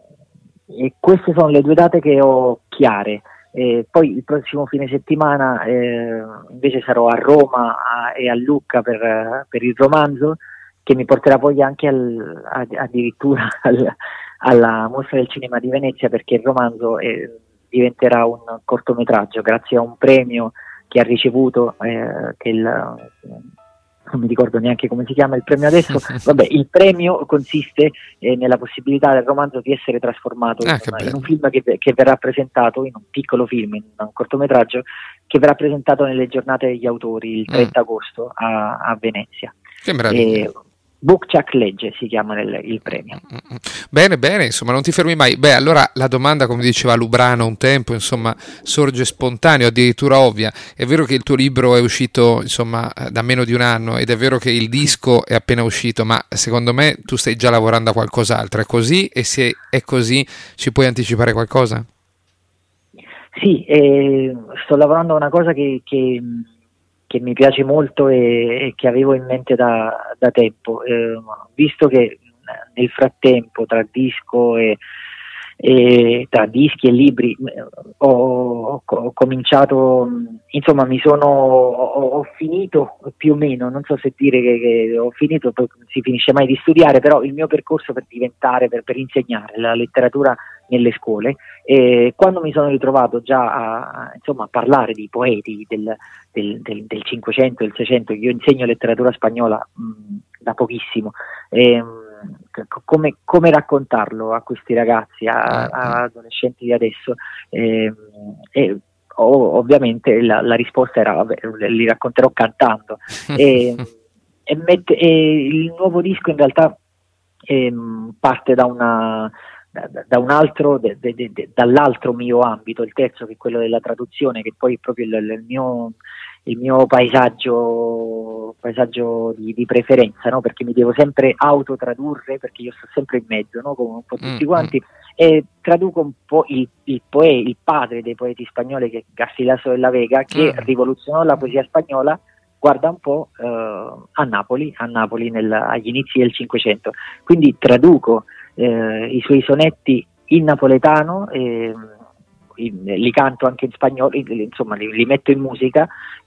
e queste sono le due date che ho chiare. E poi il prossimo fine settimana eh, invece sarò a Roma a, e a Lucca per, per il romanzo, che mi porterà poi anche al, a, addirittura al, alla Mostra del Cinema di Venezia, perché il romanzo è, diventerà un cortometraggio grazie a un premio che ha ricevuto, eh, che il, non mi ricordo neanche come si chiama il premio adesso. Vabbè, il premio consiste eh, nella possibilità del romanzo di essere trasformato ah, in, in un film che, che verrà presentato, in un piccolo film, in un cortometraggio che verrà presentato nelle giornate degli autori il trenta mm. agosto a, a Venezia. Che meraviglia. E, Bookchuck legge si chiama il, il premio. Bene, bene, insomma, non ti fermi mai. Beh, allora la domanda, come diceva Lubrano un tempo, insomma, sorge spontaneo, addirittura ovvia. È vero che il tuo libro è uscito, insomma, da meno di un anno, ed è vero che il disco è appena uscito, ma secondo me tu stai già lavorando a qualcos'altro. È così? E se è così, ci puoi anticipare qualcosa? Sì, eh, sto lavorando a una cosa che... che... che mi piace molto e, e che avevo in mente da, da tempo, eh, visto che nel frattempo tra disco e, e tra dischi e libri ho, ho, ho cominciato, insomma mi sono ho, ho finito più o meno, non so se dire che, che ho finito, poi non si finisce mai di studiare, però il mio percorso per diventare, per, per insegnare la letteratura nelle scuole, e quando mi sono ritrovato già a, a, insomma, a parlare di poeti del, del, del, del cinquecento e del seicento, io insegno letteratura spagnola mh, da pochissimo, e, mh, come, come raccontarlo a questi ragazzi, a, a adolescenti di adesso, e, e oh, ovviamente la, la risposta era vabbè, li racconterò cantando e, e, mette, e il nuovo disco in realtà e, parte da una Da, da un altro, de, de, de, dall'altro mio ambito, il terzo, che è quello della traduzione, che poi è proprio il, il mio il mio paesaggio paesaggio di, di preferenza, no? Perché mi devo sempre autotradurre, perché io sto sempre in mezzo, no? Come un po' tutti mm, quanti, mm. e traduco un po' il, il, poe, il padre dei poeti spagnoli, che è Garcilaso de la Vega, che mm. rivoluzionò la poesia spagnola, guarda un po', eh, a Napoli, a Napoli nel, agli inizi del Cinquecento. Quindi traduco Eh, i suoi sonetti in napoletano, eh, in, li canto anche in spagnolo, insomma li, li metto in musica,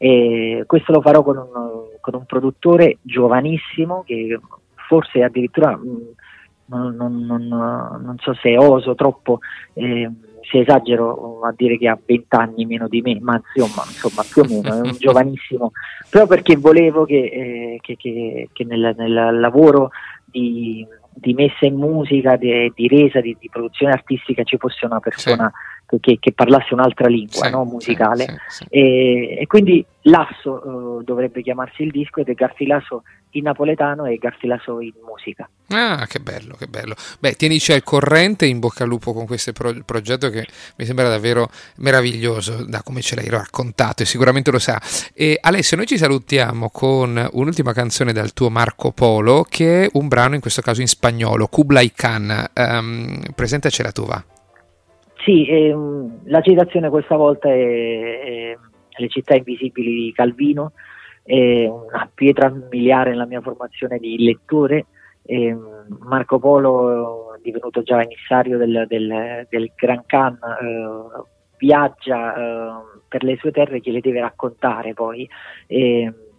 e questo lo farò con un, con un produttore giovanissimo che forse addirittura mh, non, non, non, non so se oso troppo, eh, se esagero a dire che ha vent'anni meno di me, ma insomma, insomma più o meno è un giovanissimo, proprio perché volevo che, eh, che, che, che nel, nel lavoro di di messa in musica, di, di resa, di, di produzione artistica ci fosse una persona sì. che, che parlasse un'altra lingua, sì, no? musicale, sì, sì, sì. E, e quindi Lasso uh, dovrebbe chiamarsi il disco, ed è Garcilaso in napoletano e Garcilaso in musica. Ah, che bello, che bello. Beh, tienici al corrente, in bocca al lupo con questo pro- progetto che mi sembra davvero meraviglioso, da come ce l'hai raccontato, e sicuramente lo sa. E Alessio, noi ci salutiamo con un'ultima canzone dal tuo Marco Polo, che è un brano in questo caso in spagnolo, Kublai Khan. Um, presentacela tu, va. Sì, ehm, la citazione questa volta è, è Le città invisibili di Calvino, è una pietra miliare nella mia formazione di lettore. Eh, Marco Polo, divenuto già emissario del, del, del Gran Khan, eh, viaggia eh, per le sue terre che le deve raccontare poi, eh,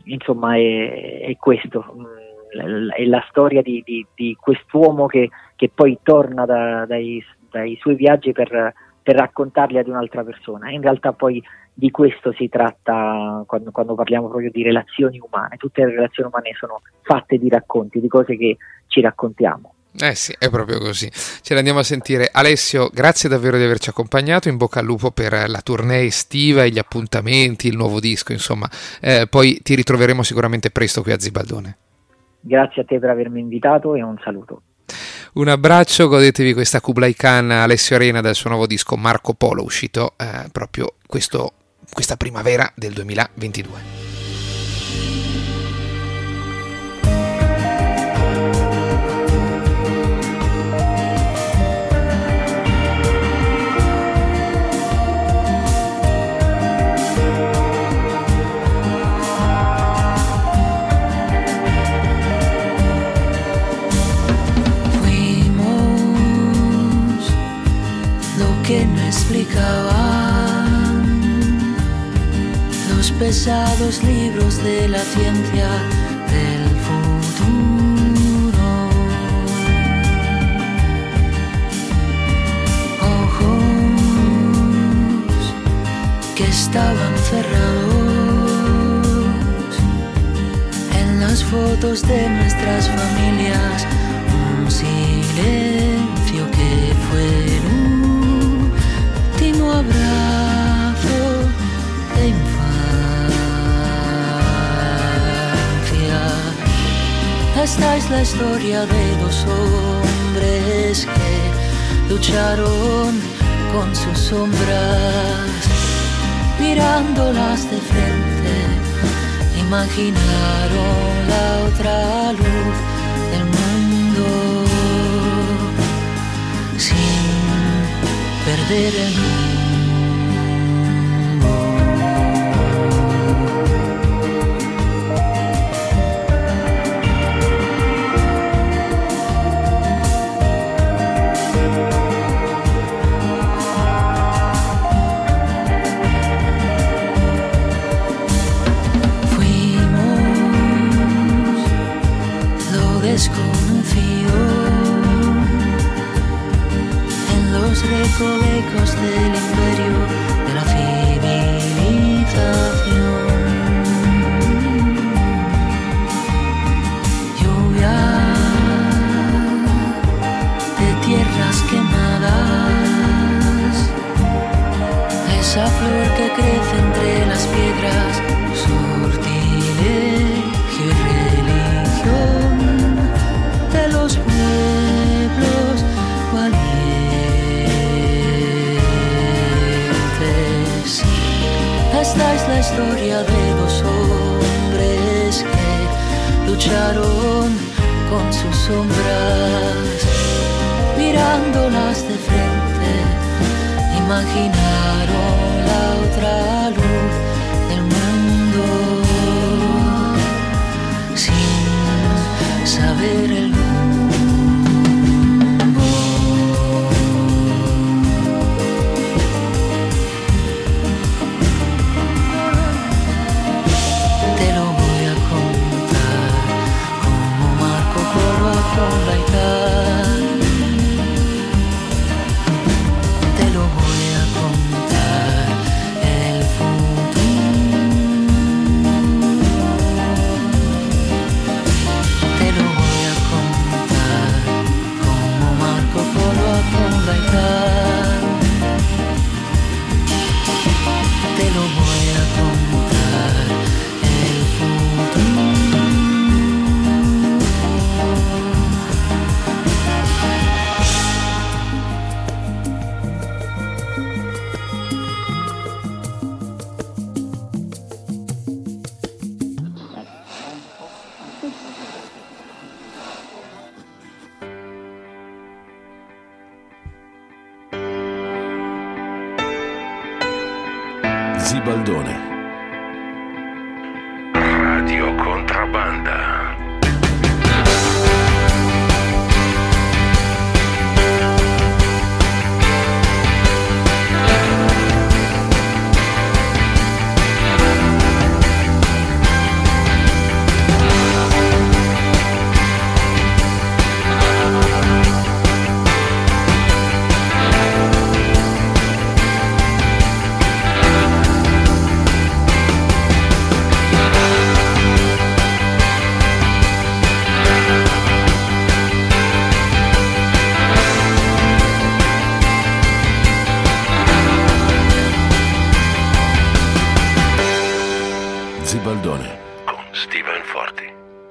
insomma è, è questo, è la storia di, di, di quest'uomo che, che poi torna da, dai, dai suoi viaggi per, per raccontarli ad un'altra persona. In realtà poi di questo si tratta quando, quando parliamo proprio di relazioni umane. Tutte le relazioni umane sono fatte di racconti, di cose che ci raccontiamo. Eh sì, è proprio così. Ce l'andiamo a sentire. Alessio, grazie davvero di averci accompagnato, in bocca al lupo per la tournée estiva e gli appuntamenti, il nuovo disco, insomma. Eh, poi ti ritroveremo sicuramente presto qui a Zibaldone. Grazie a te per avermi invitato e un saluto. Un abbraccio, godetevi questa Kublai Khan, Alessio Arena, dal suo nuovo disco Marco Polo, uscito eh, proprio questo, questa primavera del duemilaventidue. Que no explicaban los pesados libros de la ciencia del futuro. Ojos que estaban cerrados en las fotos de nuestras familias, un silencio que fue abrazo de infancia. Esta es la historia de dos hombres que lucharon con sus sombras, mirándolas de frente, imaginaron la otra luz del mundo sin perder el rumbo. Desconocido en los recovecos del imperio de la civilización. Lluvia de tierras quemadas, esa flor que crece entre las piedras, sortilegio y religión de los pueblos valientes. Esta es la historia de dos hombres que lucharon con sus sombras, mirándolas de frente, imaginaron la otra luz del mundo sin saber el Zibaldone. Radio Contrabbanda. Zibaldone con Steven Forti.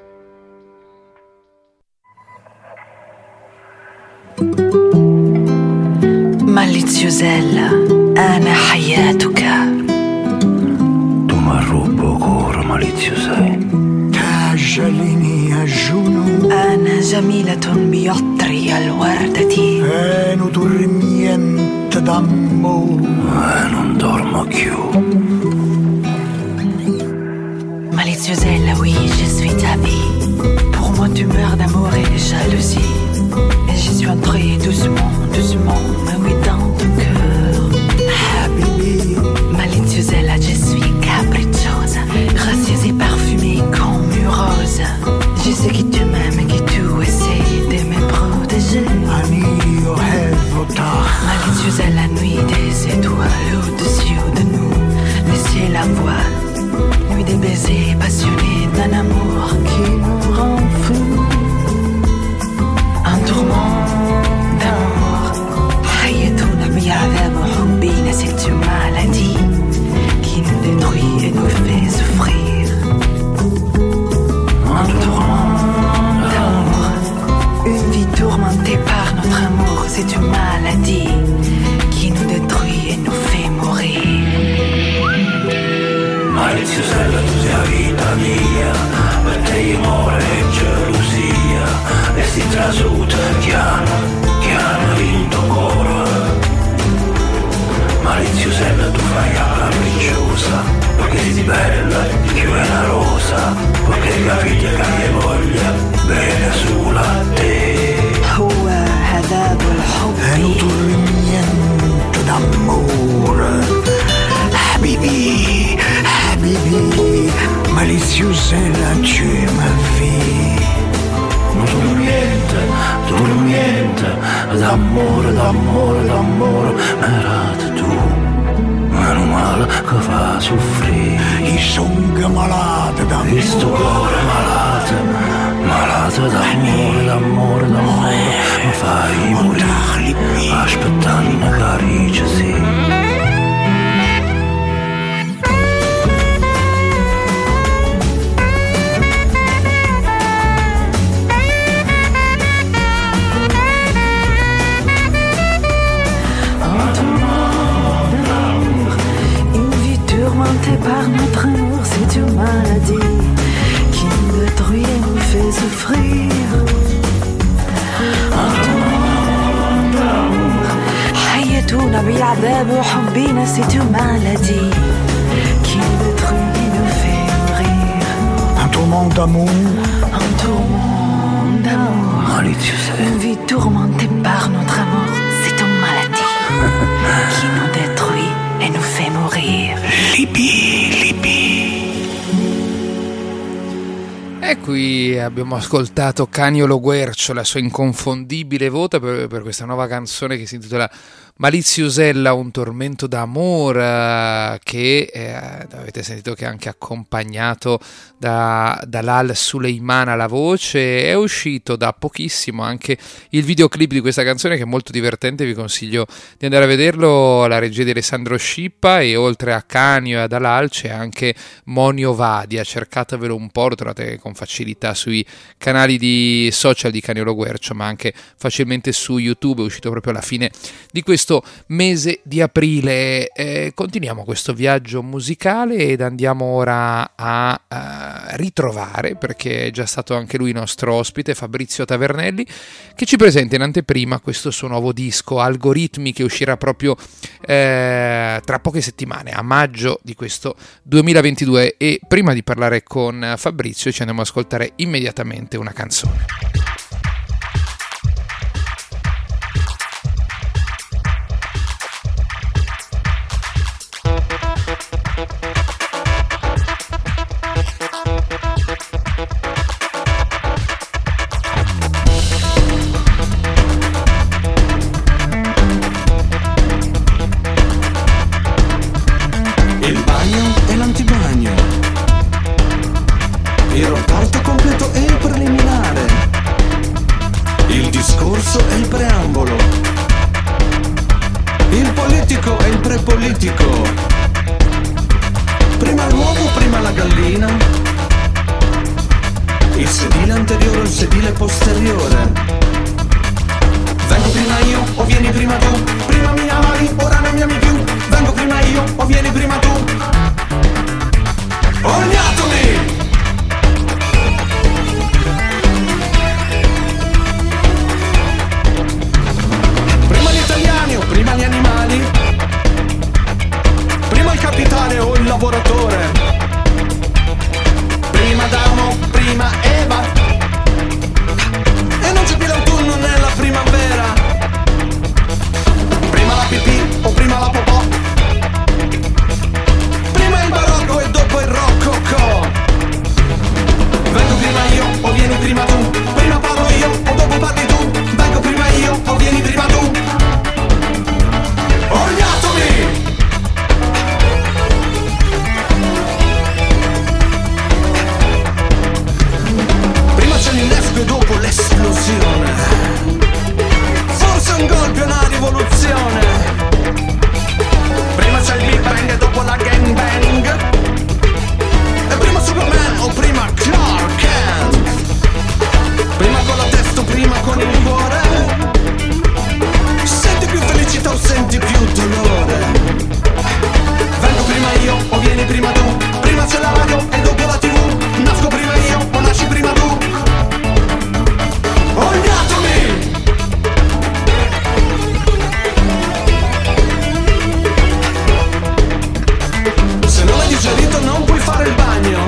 ماليزيوزيلا أنا حياتك تمر كور ماليزيوزي تاجليني الجنون أنا جميلة بيطري الوردة أنا dormiente d'amore e non dormo più. Maliziosella, oui, je suis ta vie. Pour moi tu meurs d'amour et de jalousie. Et je suis entrée doucement, doucement, mais oui dans ton cœur. Habibi. Maliziosella, je suis capricciosa, gracieuse et parfumée comme une rose. Je sais que tu m'aimes et que tu essaies de me protéger. Anio hevotar. Malicieuse la nuit des étoiles au-dessus de nous. Le ciel la voile. Nuit des baisers passionnés d'un amour qui nous rend fous. Un tourment d'amour. Hayatouna bi'adab hubbina, c'est une maladie qui nous détruit et nous fait souffrir. Un tourment d'amour. Une vie tourmentée par notre amour, c'est une maladie qui nous détruit et nous fait mourir. Maliziosella, tu sei la vita mia, per te amore e gelosia, e si trasuta chiaro, chiaro in tuo cuore. Maliziosella, tu fai la capricciosa, perché sei bella, più è una rosa, perché capite che hai voglia, bene sulla te. هو هذا الحب أنا dormiente d'amore Habibi, Habibi, Maliziosella, tu es ma vie. Non sono niente, sono niente, d'amore, d'amore, d'amore, m'erate tu, meno male che fa soffrire. I songa malata d'amore. Questo cuore malato, malato d'amore, d'amore, d'amore, mi fai morire, aspettando una caricia, sì. Par notre amour, c'est une maladie qui nous détruit et nous fait souffrir. حياتنا بعذاب وحبنا, c'est une maladie qui nous détruit et nous fait mourir. Un tourment d'amour. Un tourment d'amour. Une vie tourmentée par notre amour, c'est une maladie qui nous détruit e nous fait mourir. Libi, Libi. E qui abbiamo ascoltato Canio Lo Guercio, la sua inconfondibile voce per, per questa nuova canzone che si intitola Maliziosella, un tormento d'amore, che eh, avete sentito che è anche accompagnato da, da Lal Suleiman alla voce. È uscito da pochissimo anche il videoclip di questa canzone, che è molto divertente, vi consiglio di andare a vederlo, alla regia di Alessandro Scippa, e oltre a Canio e ad Alal c'è anche Monio Vadia, cercatevelo un po', lo trovate con facilità sui canali di social di Canio Lo Guercio, ma anche facilmente su YouTube. È uscito proprio alla fine di questo mese di aprile. Eh, continuiamo questo viaggio musicale ed andiamo ora a, a ritrovare, perché è già stato anche lui nostro ospite, Fabrizio Tavernelli, che ci presenta in anteprima questo suo nuovo disco Algoritmi, che uscirà proprio eh, tra poche settimane, a maggio di questo duemilaventidue. E prima di parlare con Fabrizio ci andiamo ad ascoltare immediatamente una canzone. Il bagno e l'antibagno, il rapporto completo e il preliminare, anteriore o il sedile posteriore. Vengo prima io o vieni prima tu? Prima mi amavi, ora non mi ami più. Vengo prima io o vieni prima tu? Ogni atomi! Prima gli italiani o prima gli animali? Prima il capitale o il lavoratore? Prima Adamo, prima Eva. E non c'è più l'autunno né la primavera. Prima la pipì o prima la popò? Prima il barocco e dopo il rococò. Vengo prima io o vieni prima tu? Prima parlo io o dopo parli tu? Vengo prima io o vieni prima tu? Ogni atomi! Prima c'è l'innesco e dopo l'esplosione. Forse un colpo e una rivoluzione. Prima c'è il Big Bang e dopo la Gang Bang. E prima Superman o prima Clark Kent? Prima con la testa o prima con il cuore? Senti più felicità o senti più dolore? Vengo prima io o vieni prima tu? Prima c'è la radio e dopo la tivù. Nasco prima io o nasci prima tu? Ogni atomi! Se non hai digerito non puoi fare il bagno.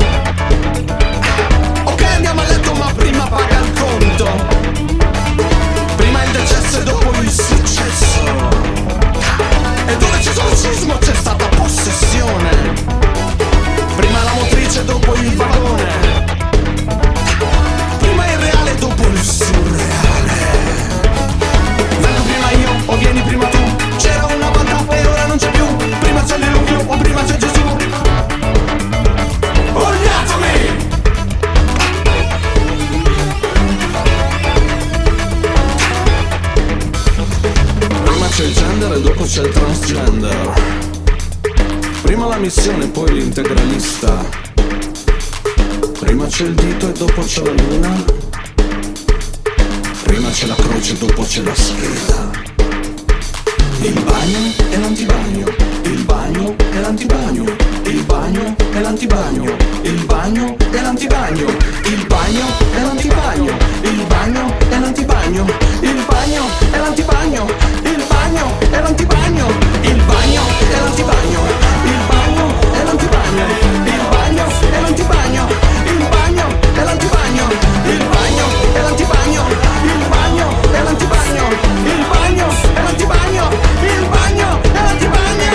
Ok, andiamo a letto ma prima paga il conto. Prima il decesso e dopo il successo. E dove c'è stato il sismo c'è stata possessione. Prima la motrice e dopo il vagone. Prima il reale e dopo il surreale. Vengo prima io o vieni prima tu? C'era una volta e ora non c'è più. Prima c'è il diluvio o prima c'è Gesù? Ogni atomi! Prima c'è il gender e dopo c'è il transgender. Prima la missione e poi l'integralista. Prima c'è il dito e dopo c'è la luna. Prima c'è la croce e dopo c'è la scheda. Il bagno e l'antibagno. Il bagno e l'antibagno. Il bagno e l'antibagno. Il bagno e l'antibagno. Il bagno e l'antibagno. Il bagno e l'antibagno. Il bagno e l'antibagno. Il bagno e l'antibagno. Il bagno e l'antibagno. Il bagno e l'antibagno. Il bagno e l'antibagno. Il bagno e l'antibagno. Il bagno e l'antibagno. Il bagno e l'antibagno. Il bagno e l'antibagno. Il bagno e l'antibagno.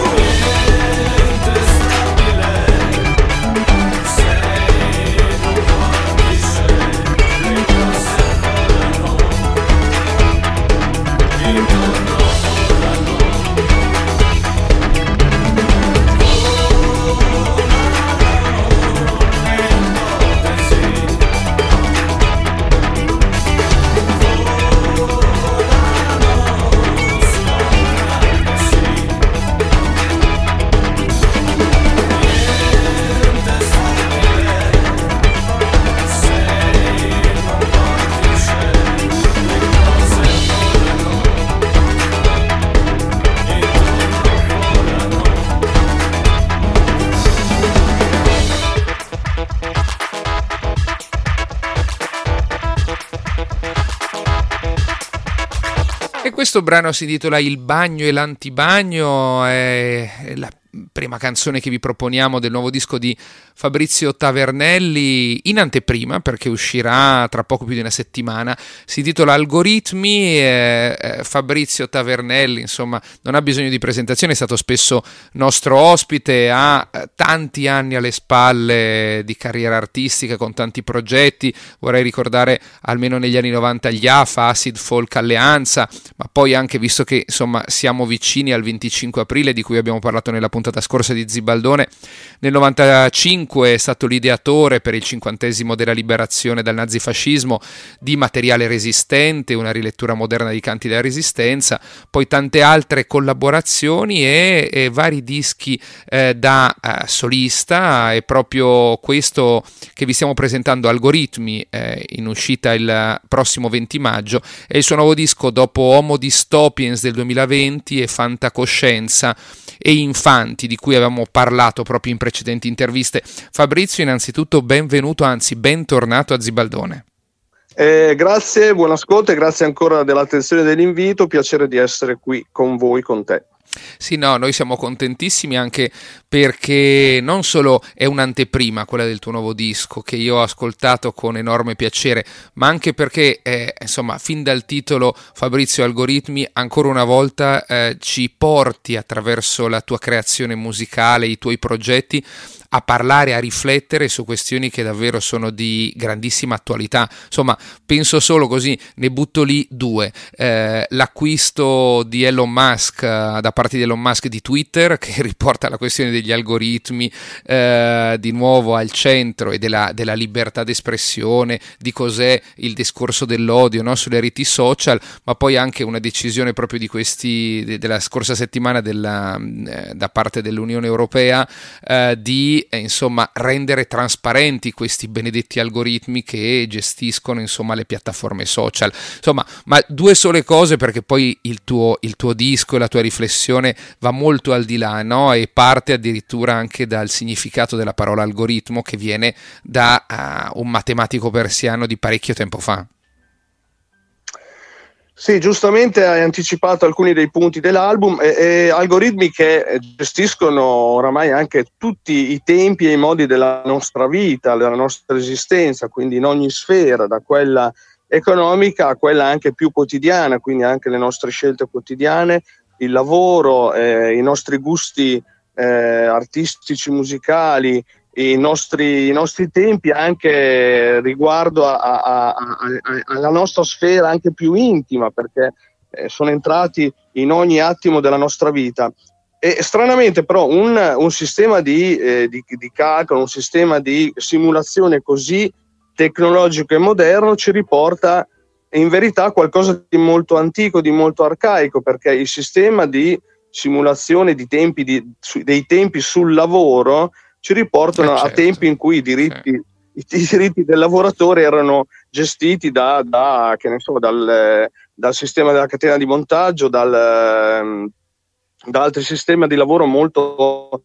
Questo brano si intitola Il bagno e l'antibagno, è la prima canzone che vi proponiamo del nuovo disco di Fabrizio Tavernelli, in anteprima perché uscirà tra poco più di una settimana. Si intitola Algoritmi. eh, eh, Fabrizio Tavernelli insomma non ha bisogno di presentazione, è stato spesso nostro ospite, ha eh, tanti anni alle spalle di carriera artistica con tanti progetti. Vorrei ricordare almeno negli anni novanta gli A F A, Acid Folk Alleanza, ma poi anche, visto che insomma siamo vicini al venticinque aprile di cui abbiamo parlato nella puntata puntata scorsa di Zibaldone. Nel novantacinque è stato l'ideatore per il cinquantesimo della liberazione dal nazifascismo di Materiale Resistente, una rilettura moderna di canti della Resistenza, poi tante altre collaborazioni e, e vari dischi eh, da eh, solista. È proprio questo che vi stiamo presentando, Algoritmi, eh, in uscita il prossimo venti maggio, è il suo nuovo disco dopo Homo Dystopiens del duemilaventi e Fantacoscienza e Infanti, di cui avevamo parlato proprio in precedenti interviste. Fabrizio, innanzitutto benvenuto, anzi bentornato a Zibaldone. Eh, grazie, buon ascolto e grazie ancora dell'attenzione e dell'invito, piacere di essere qui con voi, con te. Sì, no, noi siamo contentissimi anche perché non solo è un'anteprima quella del tuo nuovo disco che io ho ascoltato con enorme piacere, ma anche perché eh, insomma fin dal titolo Fabrizio Algoritmi ancora una volta eh, ci porti attraverso la tua creazione musicale, i tuoi progetti a parlare, a riflettere su questioni che davvero sono di grandissima attualità. Insomma, penso solo così, ne butto lì due. Eh, l'acquisto di Elon Musk, eh, da parte di Elon Musk di Twitter, che riporta la questione degli algoritmi eh, di nuovo al centro e della, della libertà d'espressione, di cos'è il discorso dell'odio, no? Sulle reti social, ma poi anche una decisione proprio di questi de, della scorsa settimana della, eh, da parte dell'Unione Europea eh, di insomma rendere trasparenti questi benedetti algoritmi che gestiscono insomma le piattaforme social. Insomma, ma due sole cose, perché poi il tuo, il tuo disco e la tua riflessione va molto al di là, no? E parte addirittura anche dal significato della parola algoritmo, che viene da uh, un matematico persiano di parecchio tempo fa. Sì, giustamente hai anticipato alcuni dei punti dell'album, e, e algoritmi che gestiscono oramai anche tutti i tempi e i modi della nostra vita, della nostra esistenza, quindi in ogni sfera, da quella economica a quella anche più quotidiana, quindi anche le nostre scelte quotidiane, il lavoro, eh, i nostri gusti eh, artistici, musicali, i nostri, i nostri tempi anche riguardo a, a, a, a, alla nostra sfera anche più intima, perché eh, sono entrati in ogni attimo della nostra vita. E stranamente però un, un sistema di, eh, di, di calcolo, un sistema di simulazione così tecnologico e moderno ci riporta in verità a qualcosa di molto antico, di molto arcaico, perché il sistema di simulazione di tempi di, su, dei tempi sul lavoro ci riportano eh certo. a tempi in cui i diritti, sì. i, i diritti del lavoratore erano gestiti da, da, che ne so, dal, dal sistema della catena di montaggio, dal, da altri sistemi di lavoro molto,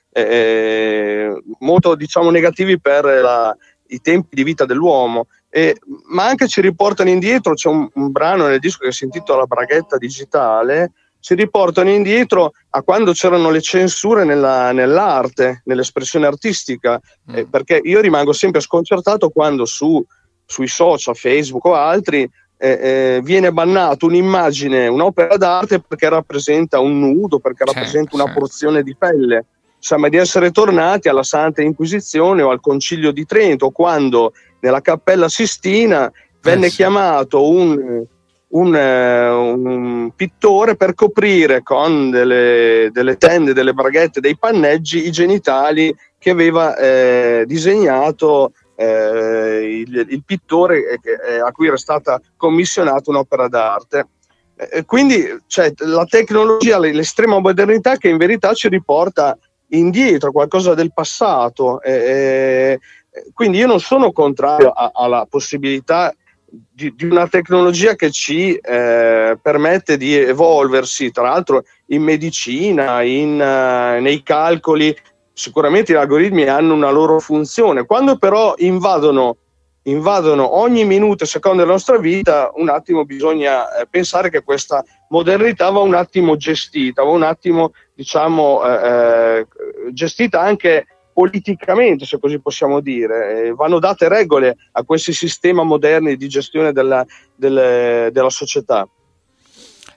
eh, molto diciamo negativi per la, i tempi di vita dell'uomo. E, ma anche ci riportano indietro, c'è un, un brano nel disco che si intitola Braghetta Digitale, ci riportano indietro a quando c'erano le censure nella, nell'arte, nell'espressione artistica, mm. eh, perché io rimango sempre sconcertato quando su, sui social, Facebook o altri, eh, eh, viene bannato un'immagine, un'opera d'arte perché rappresenta un nudo, perché certo, rappresenta una certo. porzione di pelle. Sembra di essere tornati alla Santa Inquisizione o al Concilio di Trento, quando nella Cappella Sistina venne eh, sì. chiamato un... Un, un pittore per coprire con delle, delle tende, delle braghette, dei panneggi i genitali che aveva eh, disegnato eh, il, il pittore eh, a cui era stata commissionata un'opera d'arte. Eh, quindi cioè, la tecnologia, l'estrema modernità che in verità ci riporta indietro, qualcosa del passato. Eh, quindi io non sono contrario a, alla possibilità Di, di una tecnologia che ci eh, permette di evolversi, tra l'altro in medicina, in, uh, nei calcoli. Sicuramente gli algoritmi hanno una loro funzione. Quando però invadono, invadono ogni minuto e secondo della nostra vita, un attimo bisogna eh, pensare che questa modernità va un attimo gestita, va un attimo diciamo eh, gestita anche politicamente, se così possiamo dire. Eh, vanno date regole a questi sistemi moderni di gestione della, delle, della società.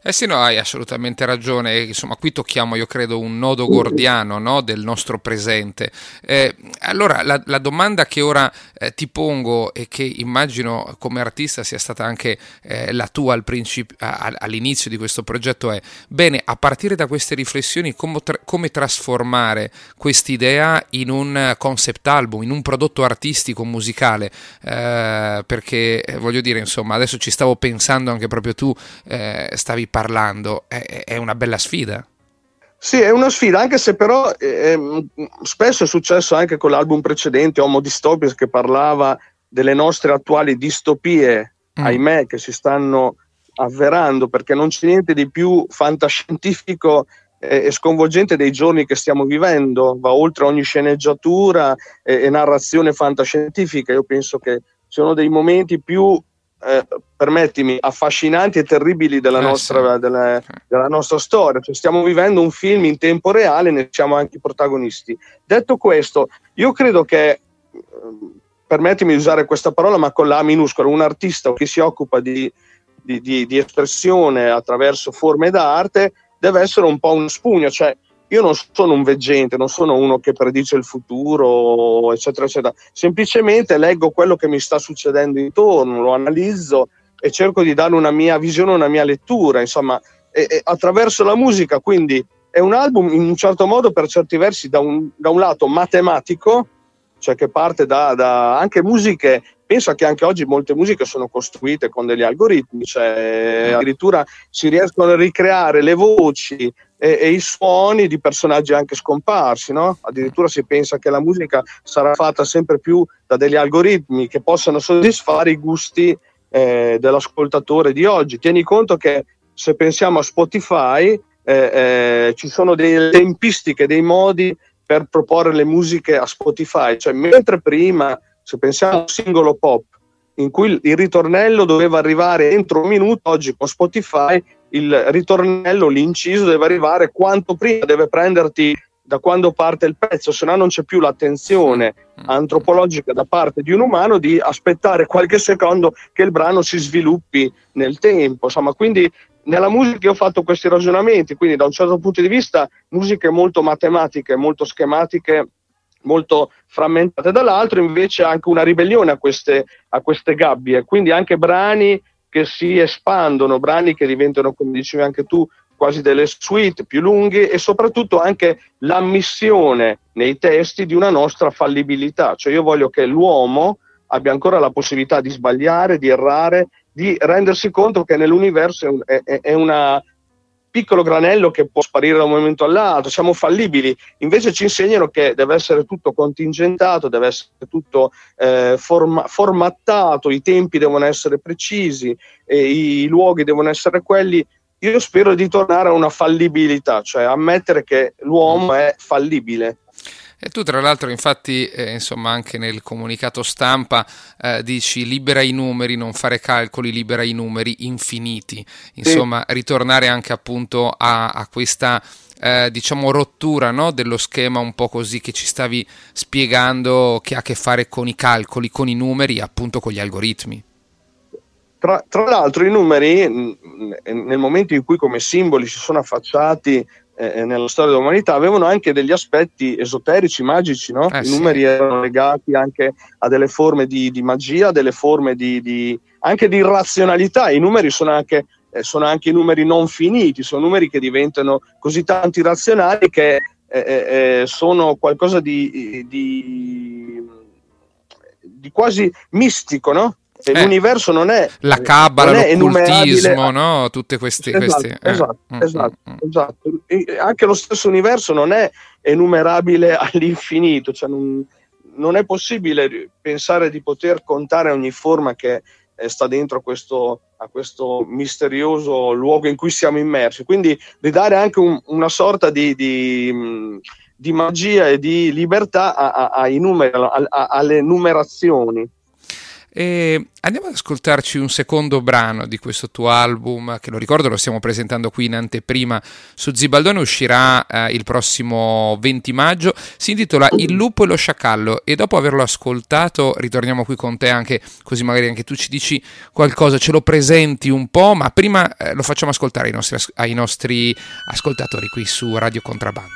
Eh sì, no, hai assolutamente ragione. Insomma, qui tocchiamo, io credo, un nodo gordiano, no, del nostro presente. Eh, allora, la, la domanda che ora eh, ti pongo e che immagino come artista sia stata anche eh, la tua al principio, a, all'inizio di questo progetto è: bene, a partire da queste riflessioni, come, tra, come trasformare quest'idea in un concept album, in un prodotto artistico, musicale? Eh, perché voglio dire, insomma, adesso ci stavo pensando, anche proprio tu eh, stavi parlando, è, è una bella sfida. Sì, è una sfida, anche se però eh, spesso è successo anche con l'album precedente, Homo Dystopias, che parlava delle nostre attuali distopie, mm. ahimè, che si stanno avverando, perché non c'è niente di più fantascientifico e sconvolgente dei giorni che stiamo vivendo, va oltre ogni sceneggiatura e, e narrazione fantascientifica. Io penso che siano dei momenti più Eh, permettimi, affascinanti e terribili della, eh, nostra, sì. della, della nostra storia. Cioè, stiamo vivendo un film in tempo reale, ne siamo anche i protagonisti. Detto questo, io credo che, eh, permettimi di usare questa parola ma con la A minuscola, un artista che si occupa di, di, di, di espressione attraverso forme d'arte deve essere un po' un spugno. Cioè, io non sono un veggente, non sono uno che predice il futuro, eccetera, eccetera. Semplicemente leggo quello che mi sta succedendo intorno, lo analizzo e cerco di dare una mia visione, una mia lettura, insomma, e, e attraverso la musica. Quindi è un album in un certo modo, per certi versi, da un, da un lato matematico, cioè che parte da, da anche musiche. Penso che anche oggi molte musiche sono costruite con degli algoritmi, cioè addirittura si riescono a ricreare le voci e, e i suoni di personaggi anche scomparsi, no? Addirittura si pensa che la musica sarà fatta sempre più da degli algoritmi che possano soddisfare i gusti eh, dell'ascoltatore di oggi. Tieni conto che se pensiamo a Spotify eh, eh, ci sono delle tempistiche, dei modi per proporre le musiche a Spotify, cioè mentre prima, se pensiamo a un singolo pop in cui il ritornello doveva arrivare entro un minuto, oggi con Spotify il ritornello, l'inciso deve arrivare quanto prima, deve prenderti da quando parte il pezzo, se no non c'è più l'attenzione antropologica da parte di un umano di aspettare qualche secondo che il brano si sviluppi nel tempo. Insomma, quindi nella musica io ho fatto questi ragionamenti, quindi da un certo punto di vista musiche molto matematiche, molto schematiche, molto frammentate, dall'altro invece anche una ribellione a queste, a queste gabbie, quindi anche brani che si espandono, brani che diventano, come dicevi anche tu, quasi delle suite più lunghe, e soprattutto anche l'ammissione nei testi di una nostra fallibilità. Cioè io voglio che l'uomo abbia ancora la possibilità di sbagliare, di errare, di rendersi conto che nell'universo è, un, è, è una piccolo granello che può sparire da un momento all'altro, siamo fallibili. Invece ci insegnano che deve essere tutto contingentato, deve essere tutto eh, forma- formattato, i tempi devono essere precisi, e i luoghi devono essere quelli. Io spero di tornare a una fallibilità, cioè ammettere che l'uomo è fallibile. E tu tra l'altro infatti eh, insomma anche nel comunicato stampa eh, dici libera i numeri, non fare calcoli, libera i numeri infiniti, insomma sì. Ritornare anche appunto a, a questa eh, diciamo rottura, no? Dello schema un po' così che ci stavi spiegando, che ha a che fare con i calcoli, con i numeri, appunto con gli algoritmi. Tra, tra l'altro i numeri nel momento in cui come simboli si sono affacciati Eh, nella storia dell'umanità avevano anche degli aspetti esoterici, magici, no? Eh, I sì. numeri erano legati anche a delle forme di, di magia, delle forme di, di anche di irrazionalità. I numeri sono anche, eh, sono anche i numeri non finiti, sono numeri che diventano così tanto irrazionali che eh, eh, sono qualcosa di, di, di quasi mistico, no? E eh, l'universo non è la cabala, l'occultismo, no? Tutte queste esatto, questi, eh. esatto, mm, esatto, mm, esatto. E anche lo stesso universo non è enumerabile all'infinito, cioè non, non è possibile pensare di poter contare ogni forma che eh, sta dentro a questo, a questo misterioso luogo in cui siamo immersi. Quindi ridare anche un, una sorta di, di, di magia e di libertà a, a, ai numeri, a, a, alle numerazioni. E andiamo ad ascoltarci un secondo brano di questo tuo album, che lo ricordo lo stiamo presentando qui in anteprima su Zibaldone, uscirà eh, il prossimo venti maggio, si intitola Il lupo e lo sciacallo, e dopo averlo ascoltato ritorniamo qui con te, anche così magari anche tu ci dici qualcosa, ce lo presenti un po', ma prima eh, lo facciamo ascoltare ai nostri, ai nostri ascoltatori qui su Radio Contrabanda.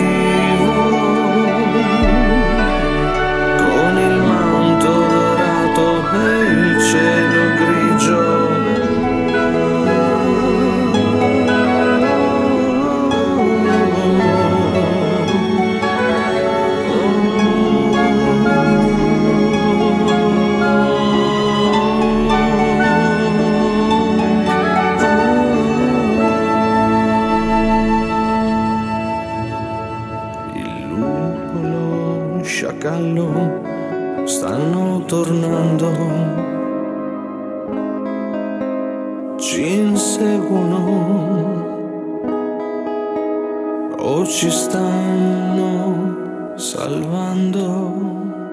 Con il manto dorato stanno tornando, ci inseguono o ci stanno salvando.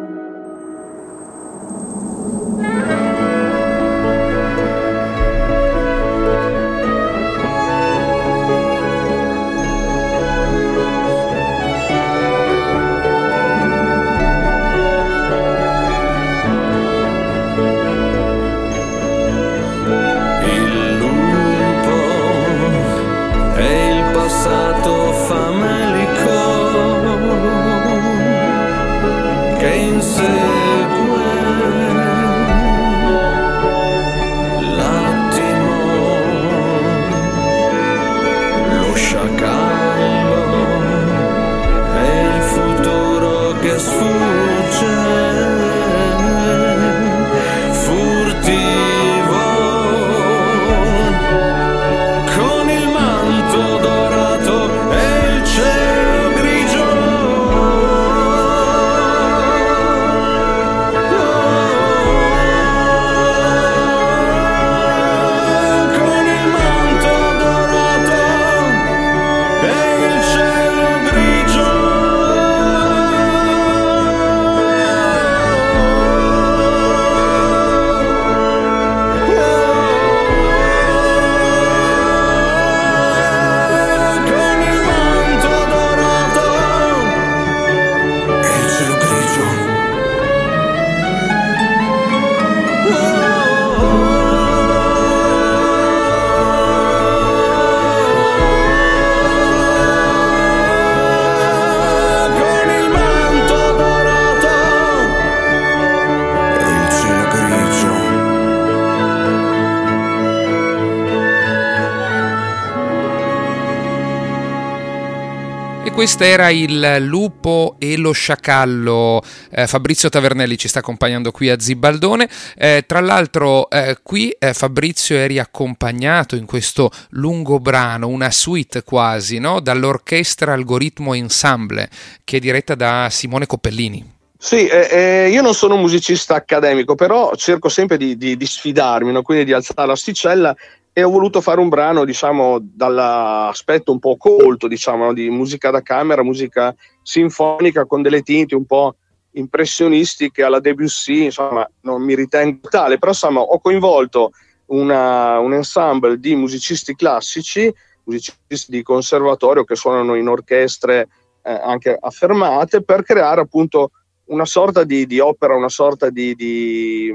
Questo era il Lupo e lo Sciacallo. eh, Fabrizio Tavernelli ci sta accompagnando qui a Zibaldone. Eh, tra l'altro eh, qui eh, Fabrizio eri accompagnato in questo lungo brano, una suite quasi, no? Dall'orchestra Algoritmo Ensemble, che è diretta da Simone Coppellini. Sì, eh, eh, io non sono un musicista accademico, però cerco sempre di, di, di sfidarmi, no? Quindi di alzare l'asticella, e ho voluto fare un brano, diciamo, dall'aspetto un po' colto, diciamo, di musica da camera, musica sinfonica con delle tinte un po' impressionistiche alla Debussy. Insomma, non mi ritengo tale, però insomma ho coinvolto una, un ensemble di musicisti classici, musicisti di conservatorio che suonano in orchestre eh, anche affermate, per creare appunto una sorta di, di opera, una sorta di, di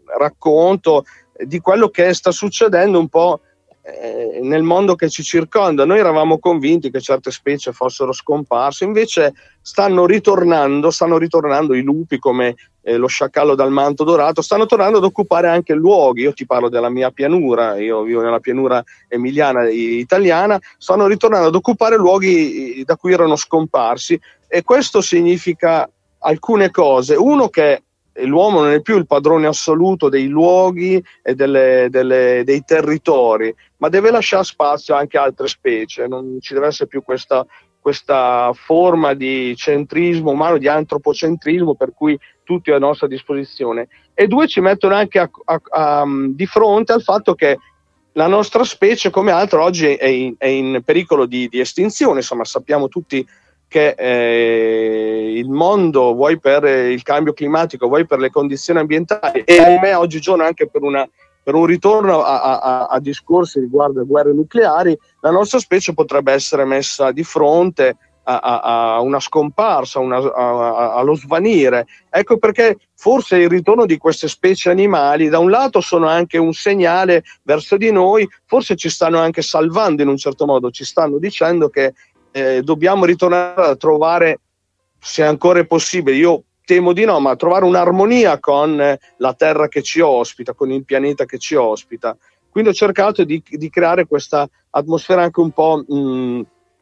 racconto di quello che sta succedendo un po' eh, nel mondo che ci circonda. Noi eravamo convinti che certe specie fossero scomparse, invece stanno ritornando, stanno ritornando i lupi come eh, lo sciacallo dal manto dorato, stanno tornando ad occupare anche luoghi. Io ti parlo della mia pianura, io vivo nella pianura emiliana italiana, stanno ritornando ad occupare luoghi da cui erano scomparsi, e questo significa alcune cose. Uno, che l'uomo non è più il padrone assoluto dei luoghi e delle, delle, dei territori, ma deve lasciare spazio anche a altre specie. Non ci deve essere più questa, questa forma di centrismo umano, di antropocentrismo, per cui tutti è a nostra disposizione. E due, ci mettono anche a, a, a, di fronte al fatto che la nostra specie, come altre, oggi è in, è in pericolo di, di estinzione. Insomma, sappiamo tutti che eh, il mondo, vuoi per il cambio climatico, vuoi per le condizioni ambientali, e ahimè oggigiorno anche per, una, per un ritorno a, a, a discorsi riguardo guerre nucleari, la nostra specie potrebbe essere messa di fronte a, a, a una scomparsa, una, a, a, allo svanire. Ecco perché forse il ritorno di queste specie animali, da un lato, sono anche un segnale verso di noi, forse ci stanno anche salvando in un certo modo, ci stanno dicendo che Eh, dobbiamo ritornare a trovare, se ancora è possibile, io temo di no, ma trovare un'armonia con eh, la terra che ci ospita, con il pianeta che ci ospita. Quindi ho cercato di, di creare questa atmosfera anche un po' mh,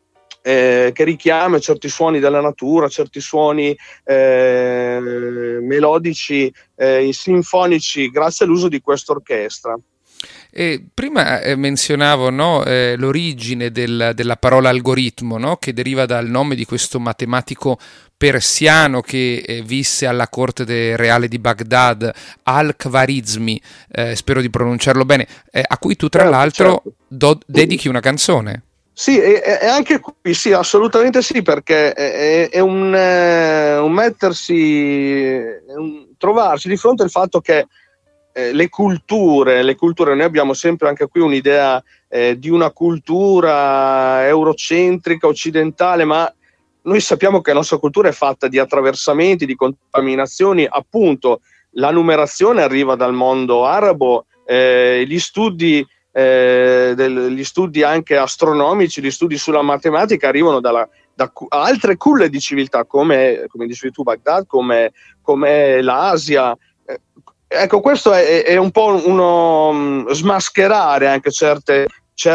eh, che richiama certi suoni della natura, certi suoni eh, melodici, eh, sinfonici, grazie all'uso di questa orchestra. E prima eh, menzionavo no, eh, l'origine del, della parola algoritmo, no, che deriva dal nome di questo matematico persiano che eh, visse alla corte de, reale di Baghdad, Al-Khwarizmi, eh, spero di pronunciarlo bene, eh, a cui tu tra certo, l'altro certo. Do, dedichi una canzone. Sì, e, e anche qui sì, assolutamente sì, perché è, è un, eh, un mettersi, è un trovarsi di fronte al fatto che Eh, le culture, le culture, noi abbiamo sempre anche qui un'idea eh, di una cultura eurocentrica, occidentale, ma noi sappiamo che la nostra cultura è fatta di attraversamenti, di contaminazioni, appunto la numerazione arriva dal mondo arabo, eh, gli studi eh, del, gli studi anche astronomici, gli studi sulla matematica arrivano dalla, da cu- altre culle di civiltà come, come dicevi tu Baghdad, come, come l'Asia. eh, Ecco, questo è, è un po' uno um, smascherare anche certe,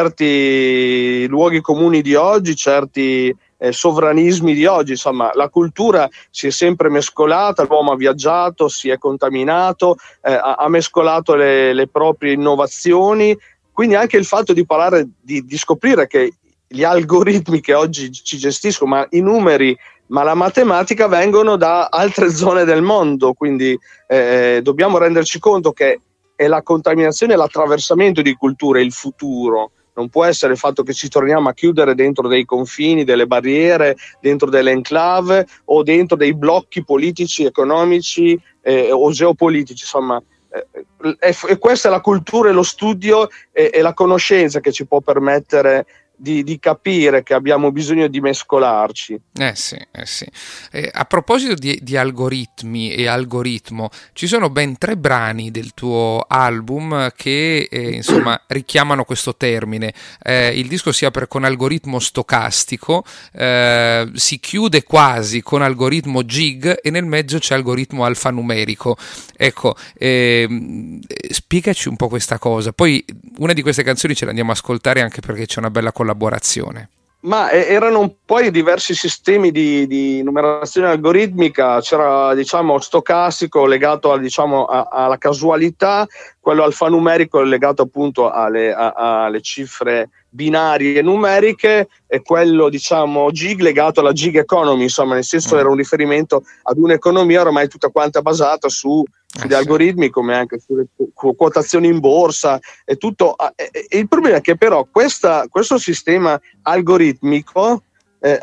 certi luoghi comuni di oggi, certi eh, sovranismi di oggi. Insomma, la cultura si è sempre mescolata, l'uomo ha viaggiato, si è contaminato, eh, ha, ha mescolato le, le proprie innovazioni. Quindi anche il fatto di parlare, di, di scoprire che gli algoritmi che oggi ci gestiscono, ma i numeri, ma la matematica vengono da altre zone del mondo, quindi eh, dobbiamo renderci conto che è la contaminazione e l'attraversamento di culture il futuro. Non può essere il fatto che ci torniamo a chiudere dentro dei confini, delle barriere, dentro delle enclave o dentro dei blocchi politici, economici eh, o geopolitici. Insomma, eh, è, è questa è la cultura e lo studio e, e la conoscenza che ci può permettere Di, di capire che abbiamo bisogno di mescolarci. Eh sì, eh sì. Eh, a proposito di, di algoritmi e algoritmo, ci sono ben tre brani del tuo album che eh, insomma richiamano questo termine. Eh, il disco si apre con algoritmo stocastico, eh, si chiude quasi con algoritmo gig e nel mezzo c'è algoritmo alfanumerico. Ecco, eh, spiegaci un po' questa cosa. Poi una di queste canzoni ce la andiamo a ascoltare anche perché c'è una bella collaborazione. Ma erano poi diversi sistemi di, di numerazione algoritmica. C'era, diciamo, stocastico legato a, diciamo, a, alla casualità, quello alfanumerico legato appunto alle, a, alle cifre binarie numeriche, e quello, diciamo, gig legato alla gig economy, insomma, nel senso mm. era un riferimento ad un'economia ormai tutta quanta basata su sugli eh, algoritmi, sì. Come anche sulle quotazioni in borsa e tutto. E, e il problema è che però questa, questo sistema algoritmico eh,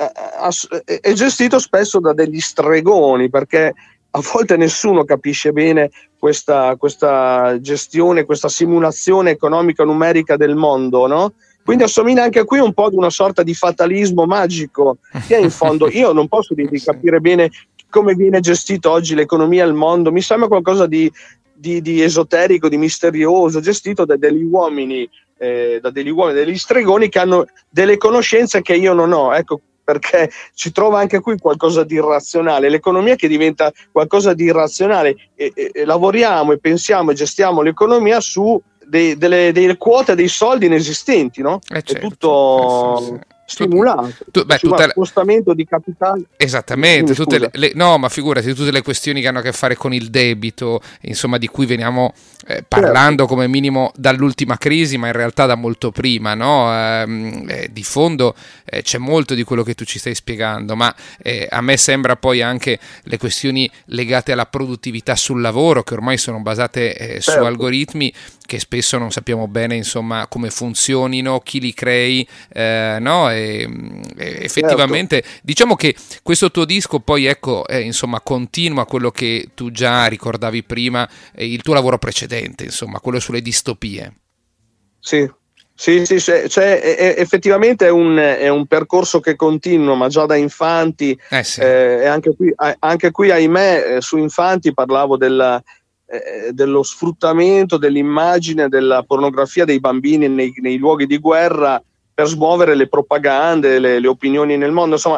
è gestito spesso da degli stregoni, perché a volte nessuno capisce bene questa, questa gestione, questa simulazione economica numerica del mondo, no? Quindi assomiglia anche qui un po' ad una sorta di fatalismo magico, che in fondo io non posso dire di capire bene come viene gestito oggi l'economia al mondo. Mi sembra qualcosa di, di, di esoterico, di misterioso, gestito da degli uomini, eh, da degli uomini, degli stregoni che hanno delle conoscenze che io non ho. Ecco perché ci trova anche qui qualcosa di irrazionale, l'economia che diventa qualcosa di irrazionale, e, e, e lavoriamo e pensiamo e gestiamo l'economia su dei, delle, delle quote, dei soldi inesistenti, no? Eh certo, è tutto... eh sì, sì. stimolato, tu, beh, tutta spostamento di capitale. Esattamente, tutte le, le, no, ma figurati, tutte le questioni che hanno a che fare con il debito, insomma, di cui veniamo eh, parlando certo. come minimo dall'ultima crisi, ma in realtà da molto prima, no? Eh, eh, di fondo eh, c'è molto di quello che tu ci stai spiegando, ma eh, a me sembra poi anche le questioni legate alla produttività sul lavoro, che ormai sono basate eh, certo. su algoritmi che spesso non sappiamo bene, insomma, come funzionino, chi li crei, eh, no? E, e effettivamente certo. diciamo che questo tuo disco poi ecco eh, insomma continua quello che tu già ricordavi prima, eh, il tuo lavoro precedente, insomma quello sulle distopie. Sì, sì, sì, cioè, cioè è, effettivamente è un, è un percorso che continua, ma già da Infanti, eh sì. eh, e anche qui, anche qui ahimè su Infanti parlavo della Eh, dello sfruttamento dell'immagine della pornografia dei bambini nei, nei luoghi di guerra per smuovere le propagande, le, le opinioni nel mondo. Insomma,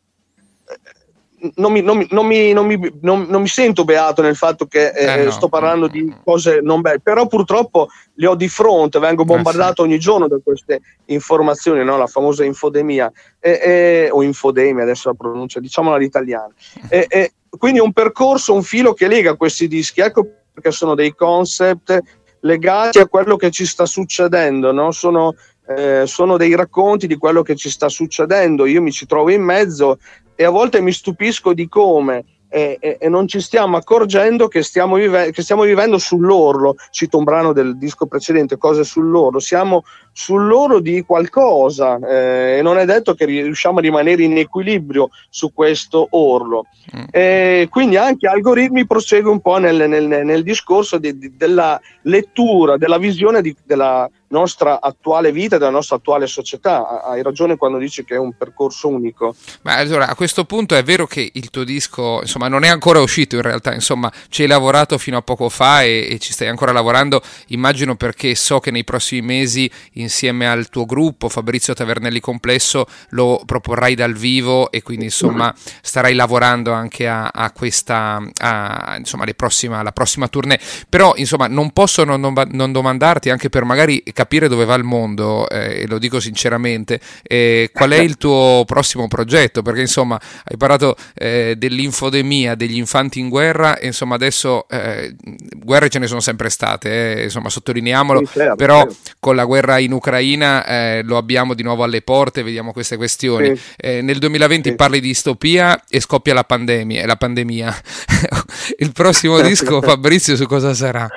eh, non, mi, non, mi, non, mi, non, mi, non, non mi sento beato nel fatto che eh, eh, no. sto parlando di cose non belle, però purtroppo le ho di fronte, vengo bombardato eh sì. ogni giorno da queste informazioni, no? La famosa infodemia eh, eh, o infodemia, adesso la pronuncia, diciamola all'italiana. Eh, eh, Quindi è un percorso, un filo che lega questi dischi, ecco perché sono dei concept legati a quello che ci sta succedendo, no? Sono, eh, sono dei racconti di quello che ci sta succedendo, io mi ci trovo in mezzo e a volte mi stupisco di come e, e, e non ci stiamo accorgendo che stiamo, vive- che stiamo vivendo sull'orlo, cito un brano del disco precedente, Cose sull'orlo, siamo sull'orlo di qualcosa eh, e non è detto che riusciamo a rimanere in equilibrio su questo orlo. Mm. E quindi anche Algoritmi prosegue un po' nel, nel, nel discorso di, di, della lettura, della visione di, della nostra attuale vita, della nostra attuale società. Hai ragione quando dici che è un percorso unico. Ma allora, a questo punto è vero che il tuo disco, insomma, non è ancora uscito in realtà, insomma, ci hai lavorato fino a poco fa e, e ci stai ancora lavorando, immagino, perché so che nei prossimi mesi insieme al tuo gruppo Fabrizio Tavernelli Complesso lo proporrai dal vivo e quindi insomma starai lavorando anche a, a questa a, insomma le prossima, la prossima tournée. Però insomma non posso non, non domandarti, anche per magari capire dove va il mondo, eh, e lo dico sinceramente, eh, qual è il tuo prossimo progetto, perché insomma hai parlato eh, dell'infodemia, degli infanti in guerra e insomma adesso eh, guerre ce ne sono sempre state, eh, insomma sottolineiamolo, sì, certo, però certo. Con la guerra in Ucraina eh, lo abbiamo di nuovo alle porte, vediamo queste questioni. Sì. Eh, nel duemilaventi sì. Parli di distopia e scoppia la pandemia, la pandemia. Il prossimo disco, Fabrizio, su cosa sarà?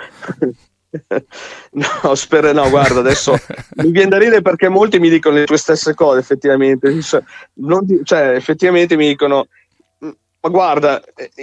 No, spero no, guarda, adesso mi viene da ridere perché molti mi dicono le tue stesse cose, effettivamente, cioè, non ti, cioè effettivamente mi dicono ma guarda,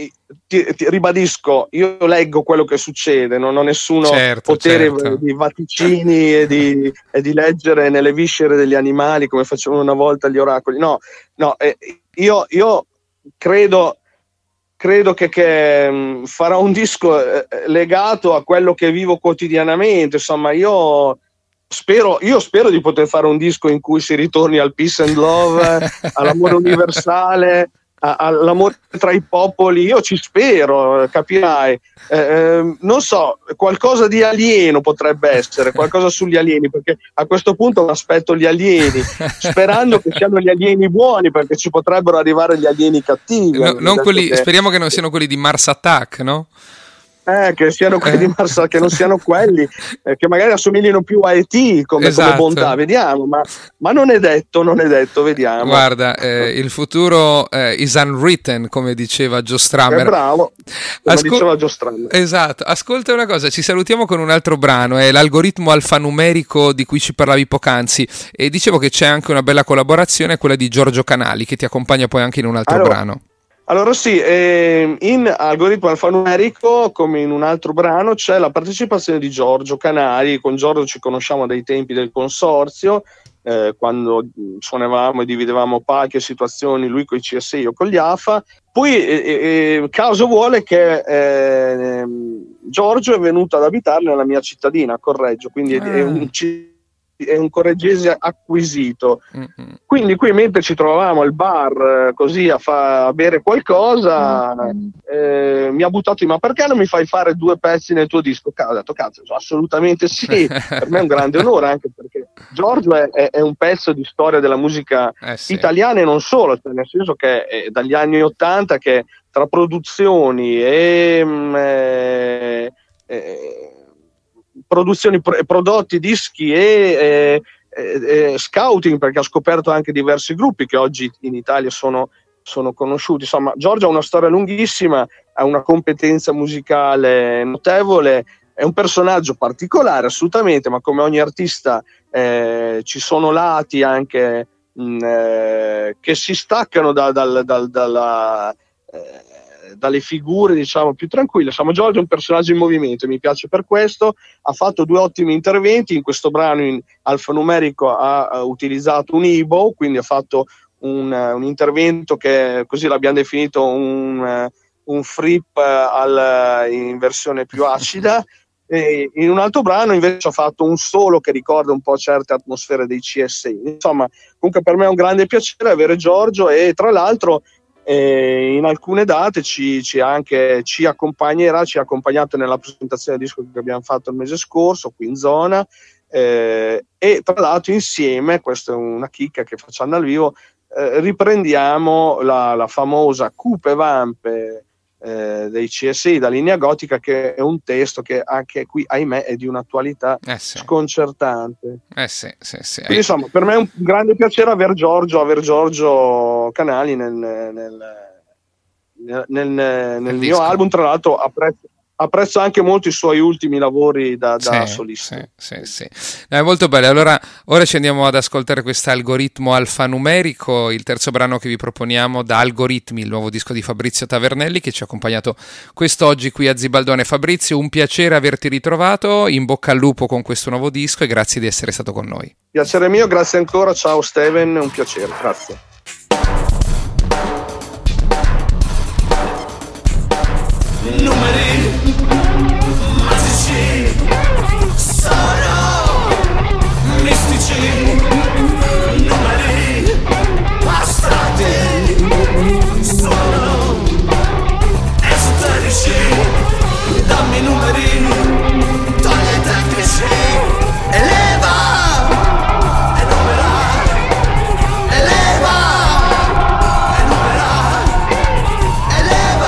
ti, ti ribadisco, io leggo quello che succede, non ho nessuno certo, potere certo. di vaticini e di, e di leggere nelle viscere degli animali come facevano una volta gli oracoli. No, no, eh, io, io credo, credo che, che mh, farò un disco eh, legato a quello che vivo quotidianamente. Insomma, io spero, io spero di poter fare un disco in cui si ritorni al peace and love, all'amore universale, all'amore tra i popoli. Io ci spero, capirai. Eh, non so, qualcosa di alieno potrebbe essere, qualcosa sugli alieni, perché a questo punto aspetto gli alieni, sperando che siano gli alieni buoni, perché ci potrebbero arrivare gli alieni cattivi. No, non quelli, che... Speriamo che non siano quelli di Mars Attack, no? Eh, che siano quelli di Mars, che non siano quelli, eh, che magari assomiglino più a E T come, esatto. come bontà, vediamo, ma, ma non è detto, non è detto, vediamo. Guarda, eh, il futuro eh, is unwritten, come diceva Joe Strummer. È bravo, come Ascol- diceva Joe Strummer. Esatto, ascolta una cosa, ci salutiamo con un altro brano, è l'algoritmo alfanumerico di cui ci parlavi poc'anzi, e dicevo che c'è anche una bella collaborazione, quella di Giorgio Canali, che ti accompagna poi anche in un altro allora, brano. Allora sì, eh, in Algoritmo alfanumerico, come in un altro brano, c'è la partecipazione di Giorgio Canali. Con Giorgio ci conosciamo dai tempi del consorzio, eh, quando suonavamo e dividevamo palchi e situazioni, lui con i C S I, io con gli A F A. Poi eh, eh, caso vuole che eh, Giorgio è venuto ad abitare nella mia cittadina, a Correggio, quindi ah. è un cittadino, è un correggese acquisito. Mm-hmm. Quindi qui mentre ci trovavamo al bar così a, fa, a bere qualcosa, mm-hmm. eh, mi ha buttato in ma perché non mi fai fare due pezzi nel tuo disco? Ho detto cazzo, assolutamente sì. Per me è un grande onore, anche perché Giorgio è, è, è un pezzo di storia della musica eh sì. italiana e non solo, cioè nel senso che è dagli anni ottanta che tra produzioni e mh, eh, eh, produzioni, prodotti, dischi e eh, eh, scouting, perché ha scoperto anche diversi gruppi che oggi in Italia sono, sono conosciuti. Insomma, Giorgio ha una storia lunghissima, ha una competenza musicale notevole, è un personaggio particolare assolutamente, ma come ogni artista eh, ci sono lati anche mh, eh, che si staccano da, dal, dal, dalla eh, dalle figure diciamo più tranquille. Insomma, Giorgio è un personaggio in movimento, mi piace per questo. Ha fatto due ottimi interventi in questo brano. In alfanumerico ha, ha utilizzato un Ibo, quindi ha fatto un, un intervento che così l'abbiamo definito un, un frip al, in versione più acida, e in un altro brano invece ha fatto un solo che ricorda un po' certe atmosfere dei C S I. Insomma, comunque per me è un grande piacere avere Giorgio, e tra l'altro E in alcune date ci, ci, anche, ci accompagnerà, ci ha accompagnato nella presentazione del disco che abbiamo fatto il mese scorso qui in zona, eh, e tra l'altro insieme, questa è una chicca che facciamo dal vivo, eh, riprendiamo la, la famosa Cupe Vampe eh, dei C S I, da Linea Gotica, che è un testo che anche qui, ahimè, è di un'attualità eh sì. sconcertante. Eh sì, sì, sì. Quindi, insomma, per me è un grande piacere aver Giorgio, aver Giorgio Canali nel, nel, nel, nel, nel mio album. Tra l'altro apprezzo, apprezzo anche molto i suoi ultimi lavori da, da sì, solista. Sì, sì, sì. È molto bello. Allora, ora ci andiamo ad ascoltare questo Algoritmo alfanumerico, il terzo brano che vi proponiamo da Algoritmi, il nuovo disco di Fabrizio Tavernelli, che ci ha accompagnato quest'oggi qui a Zibaldone. Fabrizio, un piacere averti ritrovato, in bocca al lupo con questo nuovo disco e grazie di essere stato con noi. Piacere mio, grazie ancora, ciao Steven, un piacere, grazie. Numeri magici sono mistici, numeri astratti sono esoterici, dammi numeri, togli i tecnici, eleva e numera, eleva e numera, eleva.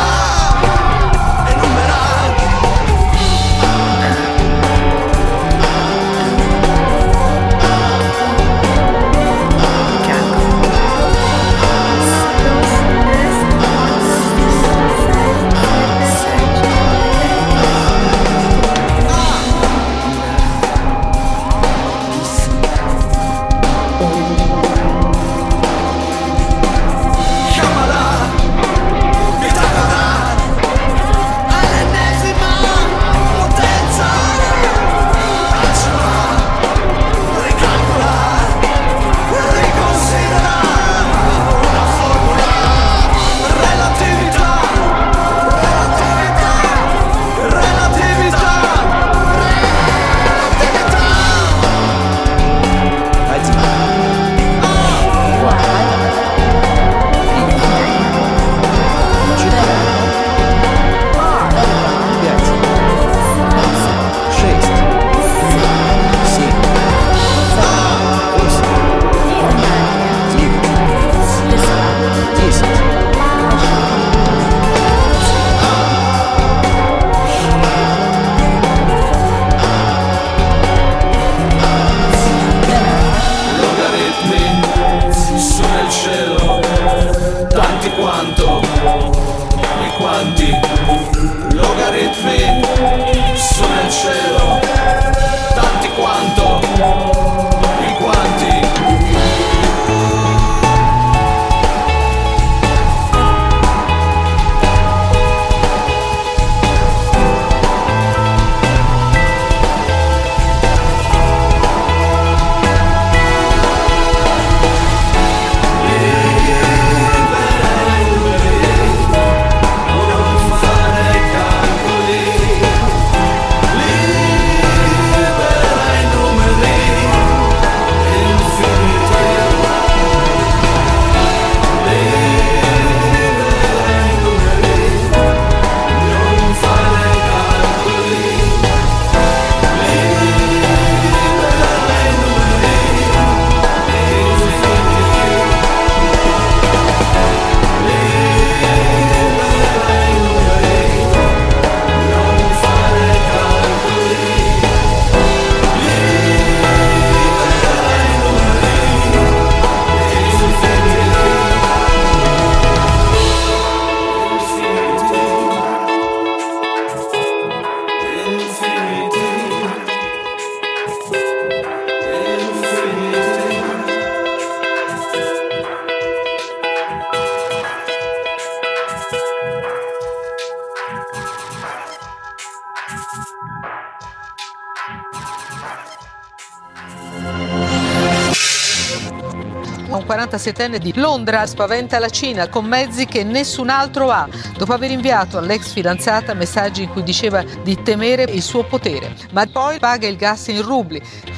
Un quarantasettenne di Londra spaventa la Cina con mezzi che nessun altro ha, dopo aver inviato all'ex fidanzata messaggi in cui diceva di temere il suo potere, ma poi paga il gas in rubli.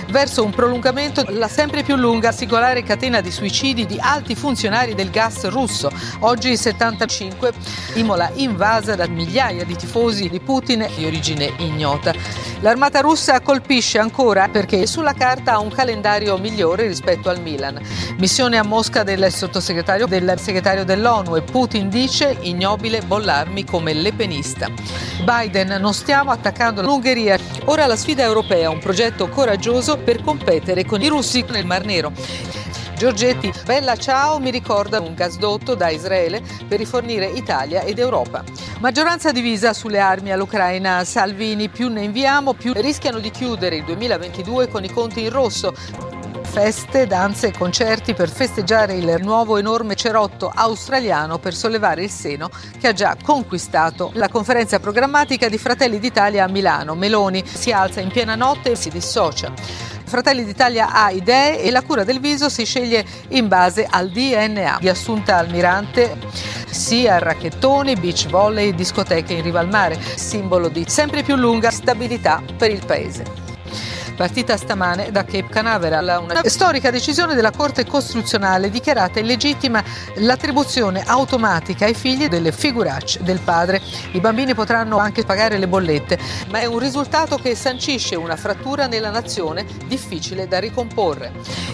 verso un prolungamento della sempre più lunga singolare catena di suicidi di alti funzionari del gas russo. Oggi settantacinque, Imola invasa da migliaia di tifosi di Putin di origine ignota. L'armata russa colpisce ancora perché sulla carta ha un calendario migliore rispetto al Milan. Missione a Mosca del sottosegretario del segretario dell'ONU e Putin dice ignobile bollarmi come lepenista. Biden: non stiamo attaccando l'Ungheria. Ora la sfida europea, un progetto coraggioso per competere con i russi nel Mar Nero. Giorgetti: bella ciao, mi ricorda un gasdotto da Israele per rifornire Italia ed Europa. Maggioranza divisa sulle armi all'Ucraina. Salvini: più ne inviamo, più rischiano di chiudere il duemilaventidue con i conti in rosso. Feste, danze e concerti per festeggiare il nuovo enorme cerotto australiano per sollevare il seno che ha già conquistato la conferenza programmatica di Fratelli d'Italia a Milano. Meloni si alza in piena notte e si dissocia. Fratelli d'Italia ha idee e la cura del viso si sceglie in base al D N A. Di Assunta Almirante: sì a racchettoni, beach volley, discoteche in riva al mare, simbolo di sempre più lunga stabilità per il paese. Partita stamane da Cape Canaveral una storica decisione della Corte Costituzionale dichiarata illegittima l'attribuzione automatica ai figli delle figuracce del padre. I bambini potranno anche pagare le bollette, ma è un risultato che sancisce una frattura nella nazione difficile da ricomporre.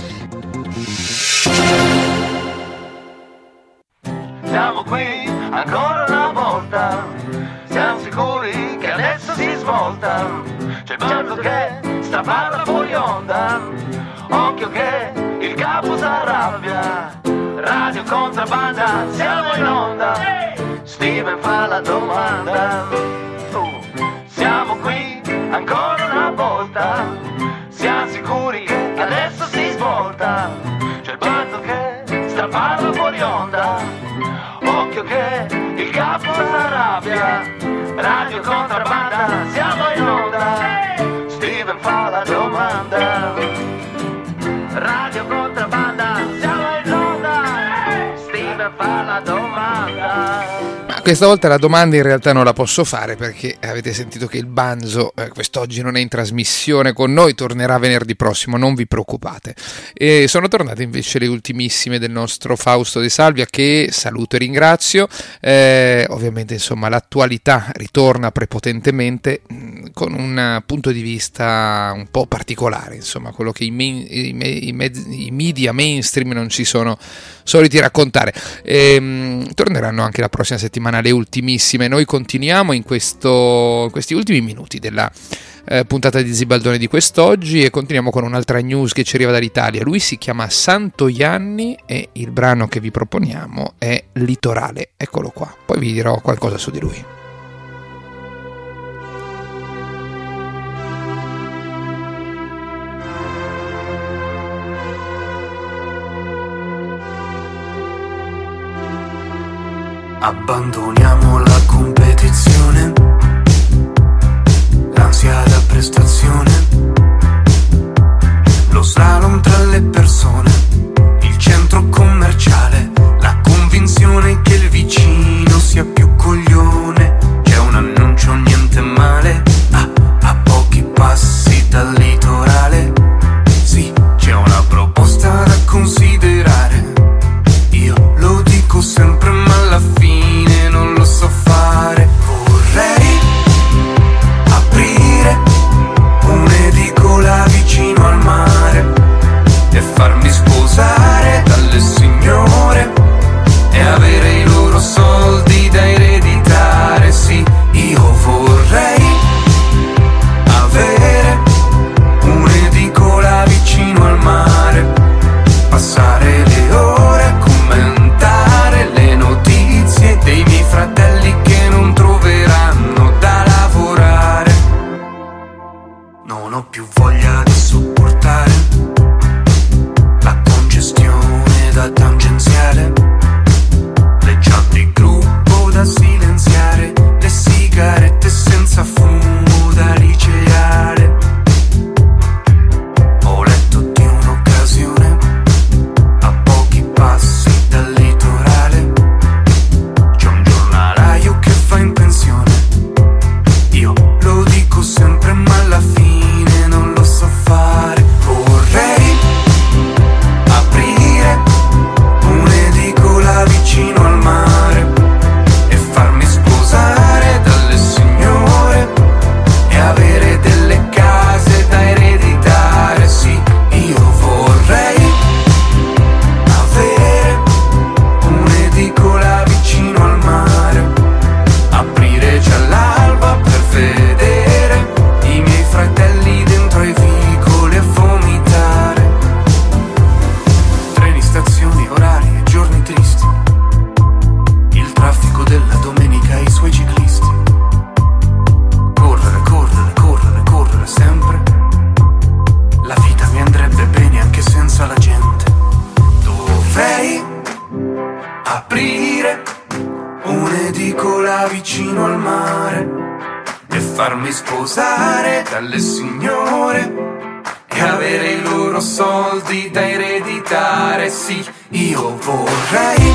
Siamo qui ancora una volta, siamo sicuri che adesso si svolta. C'è il balzo che straparla fuori onda, occhio che il capo s'arrabbia. Radio Contrabbanda, siamo in onda. Steven fa la domanda. uh, Siamo qui ancora una volta, siamo sicuri che adesso si svolta. C'è il balzo che straparla fuori onda, occhio che il capo s'arrabbia. Radio Contrabbanda, siamo in onda. Steven fa la domanda. Radio Contrabbanda, siamo in onda. Steven fa la domanda. Ma questa volta la domanda in realtà non la posso fare perché avete sentito che il Banzo eh, quest'oggi non è in trasmissione con noi, tornerà venerdì prossimo, non vi preoccupate. E sono tornate invece le ultimissime del nostro Fausto De Salvia, che saluto e ringrazio. Eh, ovviamente insomma l'attualità ritorna prepotentemente mh, con un punto di vista un po' particolare, insomma quello che i, main, i, i, mezz, i media mainstream non ci sono soliti raccontare. E, mh, torneranno anche la prossima settimana le ultimissime. Noi continuiamo in, questo, in questi ultimi minuti della eh, puntata di Zibaldone di quest'oggi e continuiamo con un'altra news che ci arriva dall'Italia. Lui si chiama Santo Ianni e il brano che vi proponiamo è Litorale. Eccolo qua, poi vi dirò qualcosa su di lui. Abbandoniamo la competizione, l'ansia da prestazione, lo slalom tra le persone, il centro commerciale, la convinzione che il vicino sia più coglione. C'è un annuncio, niente male, ah, a pochi passi dal litorale. Sì, c'è una proposta da considerare. Io lo dico sempre ma alla fine non lo so fare. Vorrei aprire un'edicola vicino al mare e farmi sposare dalle signore e avere i loro soldi da ereditare. Sì, io vorrei avere un'edicola vicino al mare, passare le ore a commentare le notizie dei miei fratelli che non troveranno da lavorare. Non ho più voglia di sopportare la congestione da tangenziale, le chat di gruppo da silenziare, le sigarette senza fumo da liceale. Ho letto di un'occasione a pochi passi dal litorale, c'è un giornalaio che va in pensione. Io lo dico sempre ma alla fine non lo so farmi sposare dalle signore e avere i loro soldi da ereditare. Sì, io vorrei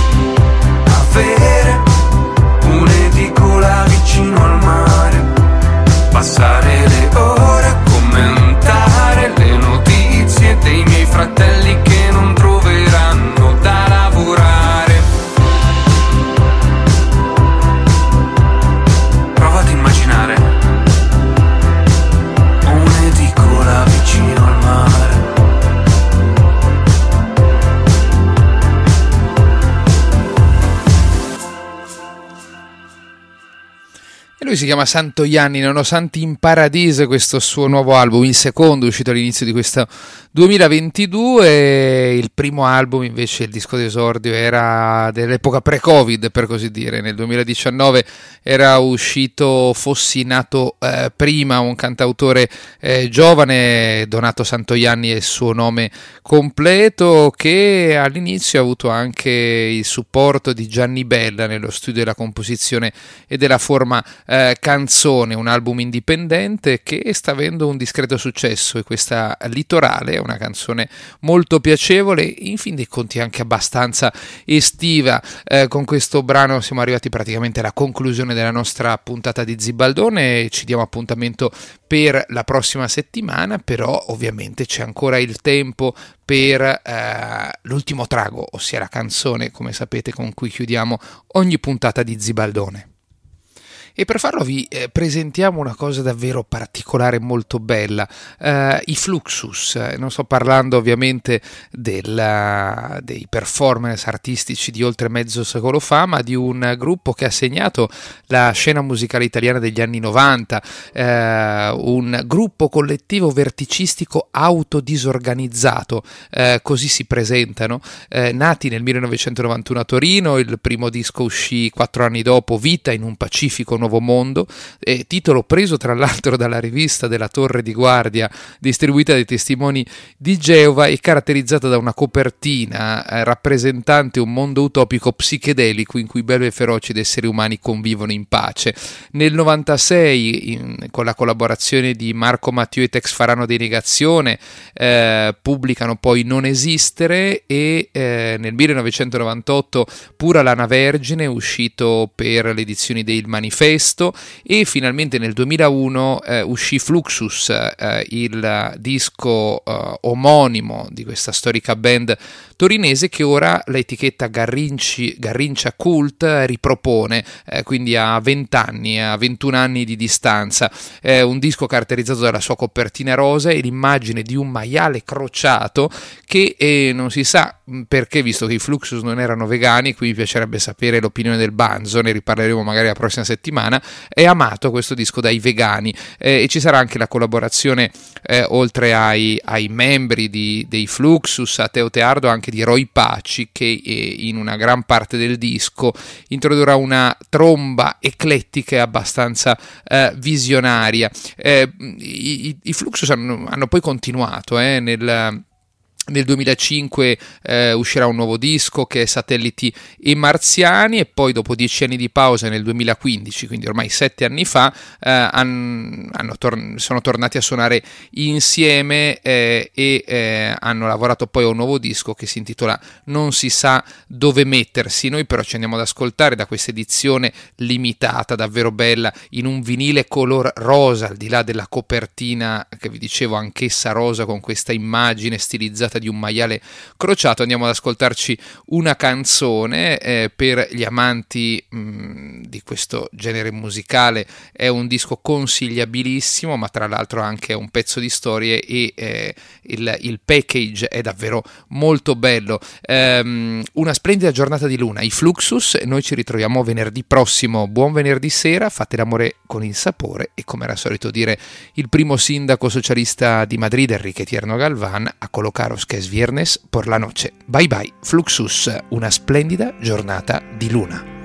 avere un'edicola vicino al mare, passare le ore a commentare le notizie dei miei fratelli che non troveranno da lavorare. Prova ad immaginare un'edicola vicino al mare. E lui si chiama Santoianni, Nonostante in Paradiso, questo suo nuovo album, il secondo uscito all'inizio di questo duemilaventidue. Il primo album invece, il disco d'esordio, era dell'epoca pre-Covid, per così dire. Nel duemiladiciannove era uscito Fossi nato eh, prima, un cantautore eh, giovane, Donato Santoianni è il suo nome completo, che all'inizio ha avuto anche il supporto di Gianni Bella nello studio della composizione e della forma Eh, canzone, un album indipendente che sta avendo un discreto successo, e questa Litorale è una canzone molto piacevole, in fin dei conti anche abbastanza estiva. Eh, con questo brano siamo arrivati praticamente alla conclusione della nostra puntata di Zibaldone, ci diamo appuntamento per la prossima settimana, però ovviamente c'è ancora il tempo per eh, l'ultimo trago, ossia la canzone, come sapete, con cui chiudiamo ogni puntata di Zibaldone. E per farlo vi eh, presentiamo una cosa davvero particolare, molto bella, uh, i Fluxus. Non sto parlando ovviamente del, dei performance artistici di oltre mezzo secolo fa, ma di un gruppo che ha segnato la scena musicale italiana degli anni novanta, uh, un gruppo collettivo verticistico autodisorganizzato, uh, così si presentano, uh, nati nel millenovecentonovantuno a Torino. Il primo disco uscì quattro anni dopo, Vita in un Pacifico Nuovo Mondo, eh, titolo preso tra l'altro dalla rivista della Torre di Guardia, distribuita dai Testimoni di Geova e caratterizzata da una copertina eh, rappresentante un mondo utopico psichedelico in cui belve e feroci ed esseri umani convivono in pace. Nel novantasei, in, con la collaborazione di Marco Mathieu e Tex Farano dei Negazione, eh, pubblicano poi Non Esistere, e eh, nel millenovecentonovantotto Pura Lana Vergine, uscito per le edizioni del Manifesto, e finalmente nel duemilauno eh, uscì Fluxus, eh, il disco eh, omonimo di questa storica band torinese, che ora l'etichetta Garrinci, Garrincia Cult ripropone, eh, quindi a venti anni, a ventuno anni di distanza. È un disco caratterizzato dalla sua copertina rosa e l'immagine di un maiale crociato che eh, non si sa perché, visto che i Fluxus non erano vegani, qui mi piacerebbe sapere l'opinione del Banzo, ne riparleremo magari la prossima settimana, è amato questo disco dai vegani, eh, e ci sarà anche la collaborazione, eh, oltre ai, ai membri di, dei Fluxus, a Teo Teardo, anche di Roy Paci, che eh, in una gran parte del disco introdurrà una tromba eclettica e abbastanza eh, visionaria. Eh, i, i Fluxus hanno, hanno poi continuato eh, nel... Nel duemilacinque eh, uscirà un nuovo disco che è Satelliti e Marziani, e poi dopo dieci anni di pausa nel duemilaquindici, quindi ormai sette anni fa, eh, han, hanno tor- sono tornati a suonare insieme eh, e eh, hanno lavorato poi a un nuovo disco che si intitola Non si sa dove mettersi. Noi però ci andiamo ad ascoltare da questa edizione limitata, davvero bella, in un vinile color rosa, al di là della copertina che vi dicevo anch'essa rosa, con questa immagine stilizzata di un maiale crociato. Andiamo ad ascoltarci una canzone eh, per gli amanti mh, di questo genere musicale. È un disco consigliabilissimo, ma tra l'altro anche un pezzo di storie, e eh, il, il package è davvero molto bello. Um, una splendida giornata di luna, i Fluxus, e noi ci ritroviamo venerdì prossimo. Buon venerdì sera, fate l'amore con il sapore, e come era solito dire il primo sindaco socialista di Madrid, Enrique Tierno Galván, a colocaros que es viernes por la noche. Bye bye, Fluxus, una splendida giornata di luna.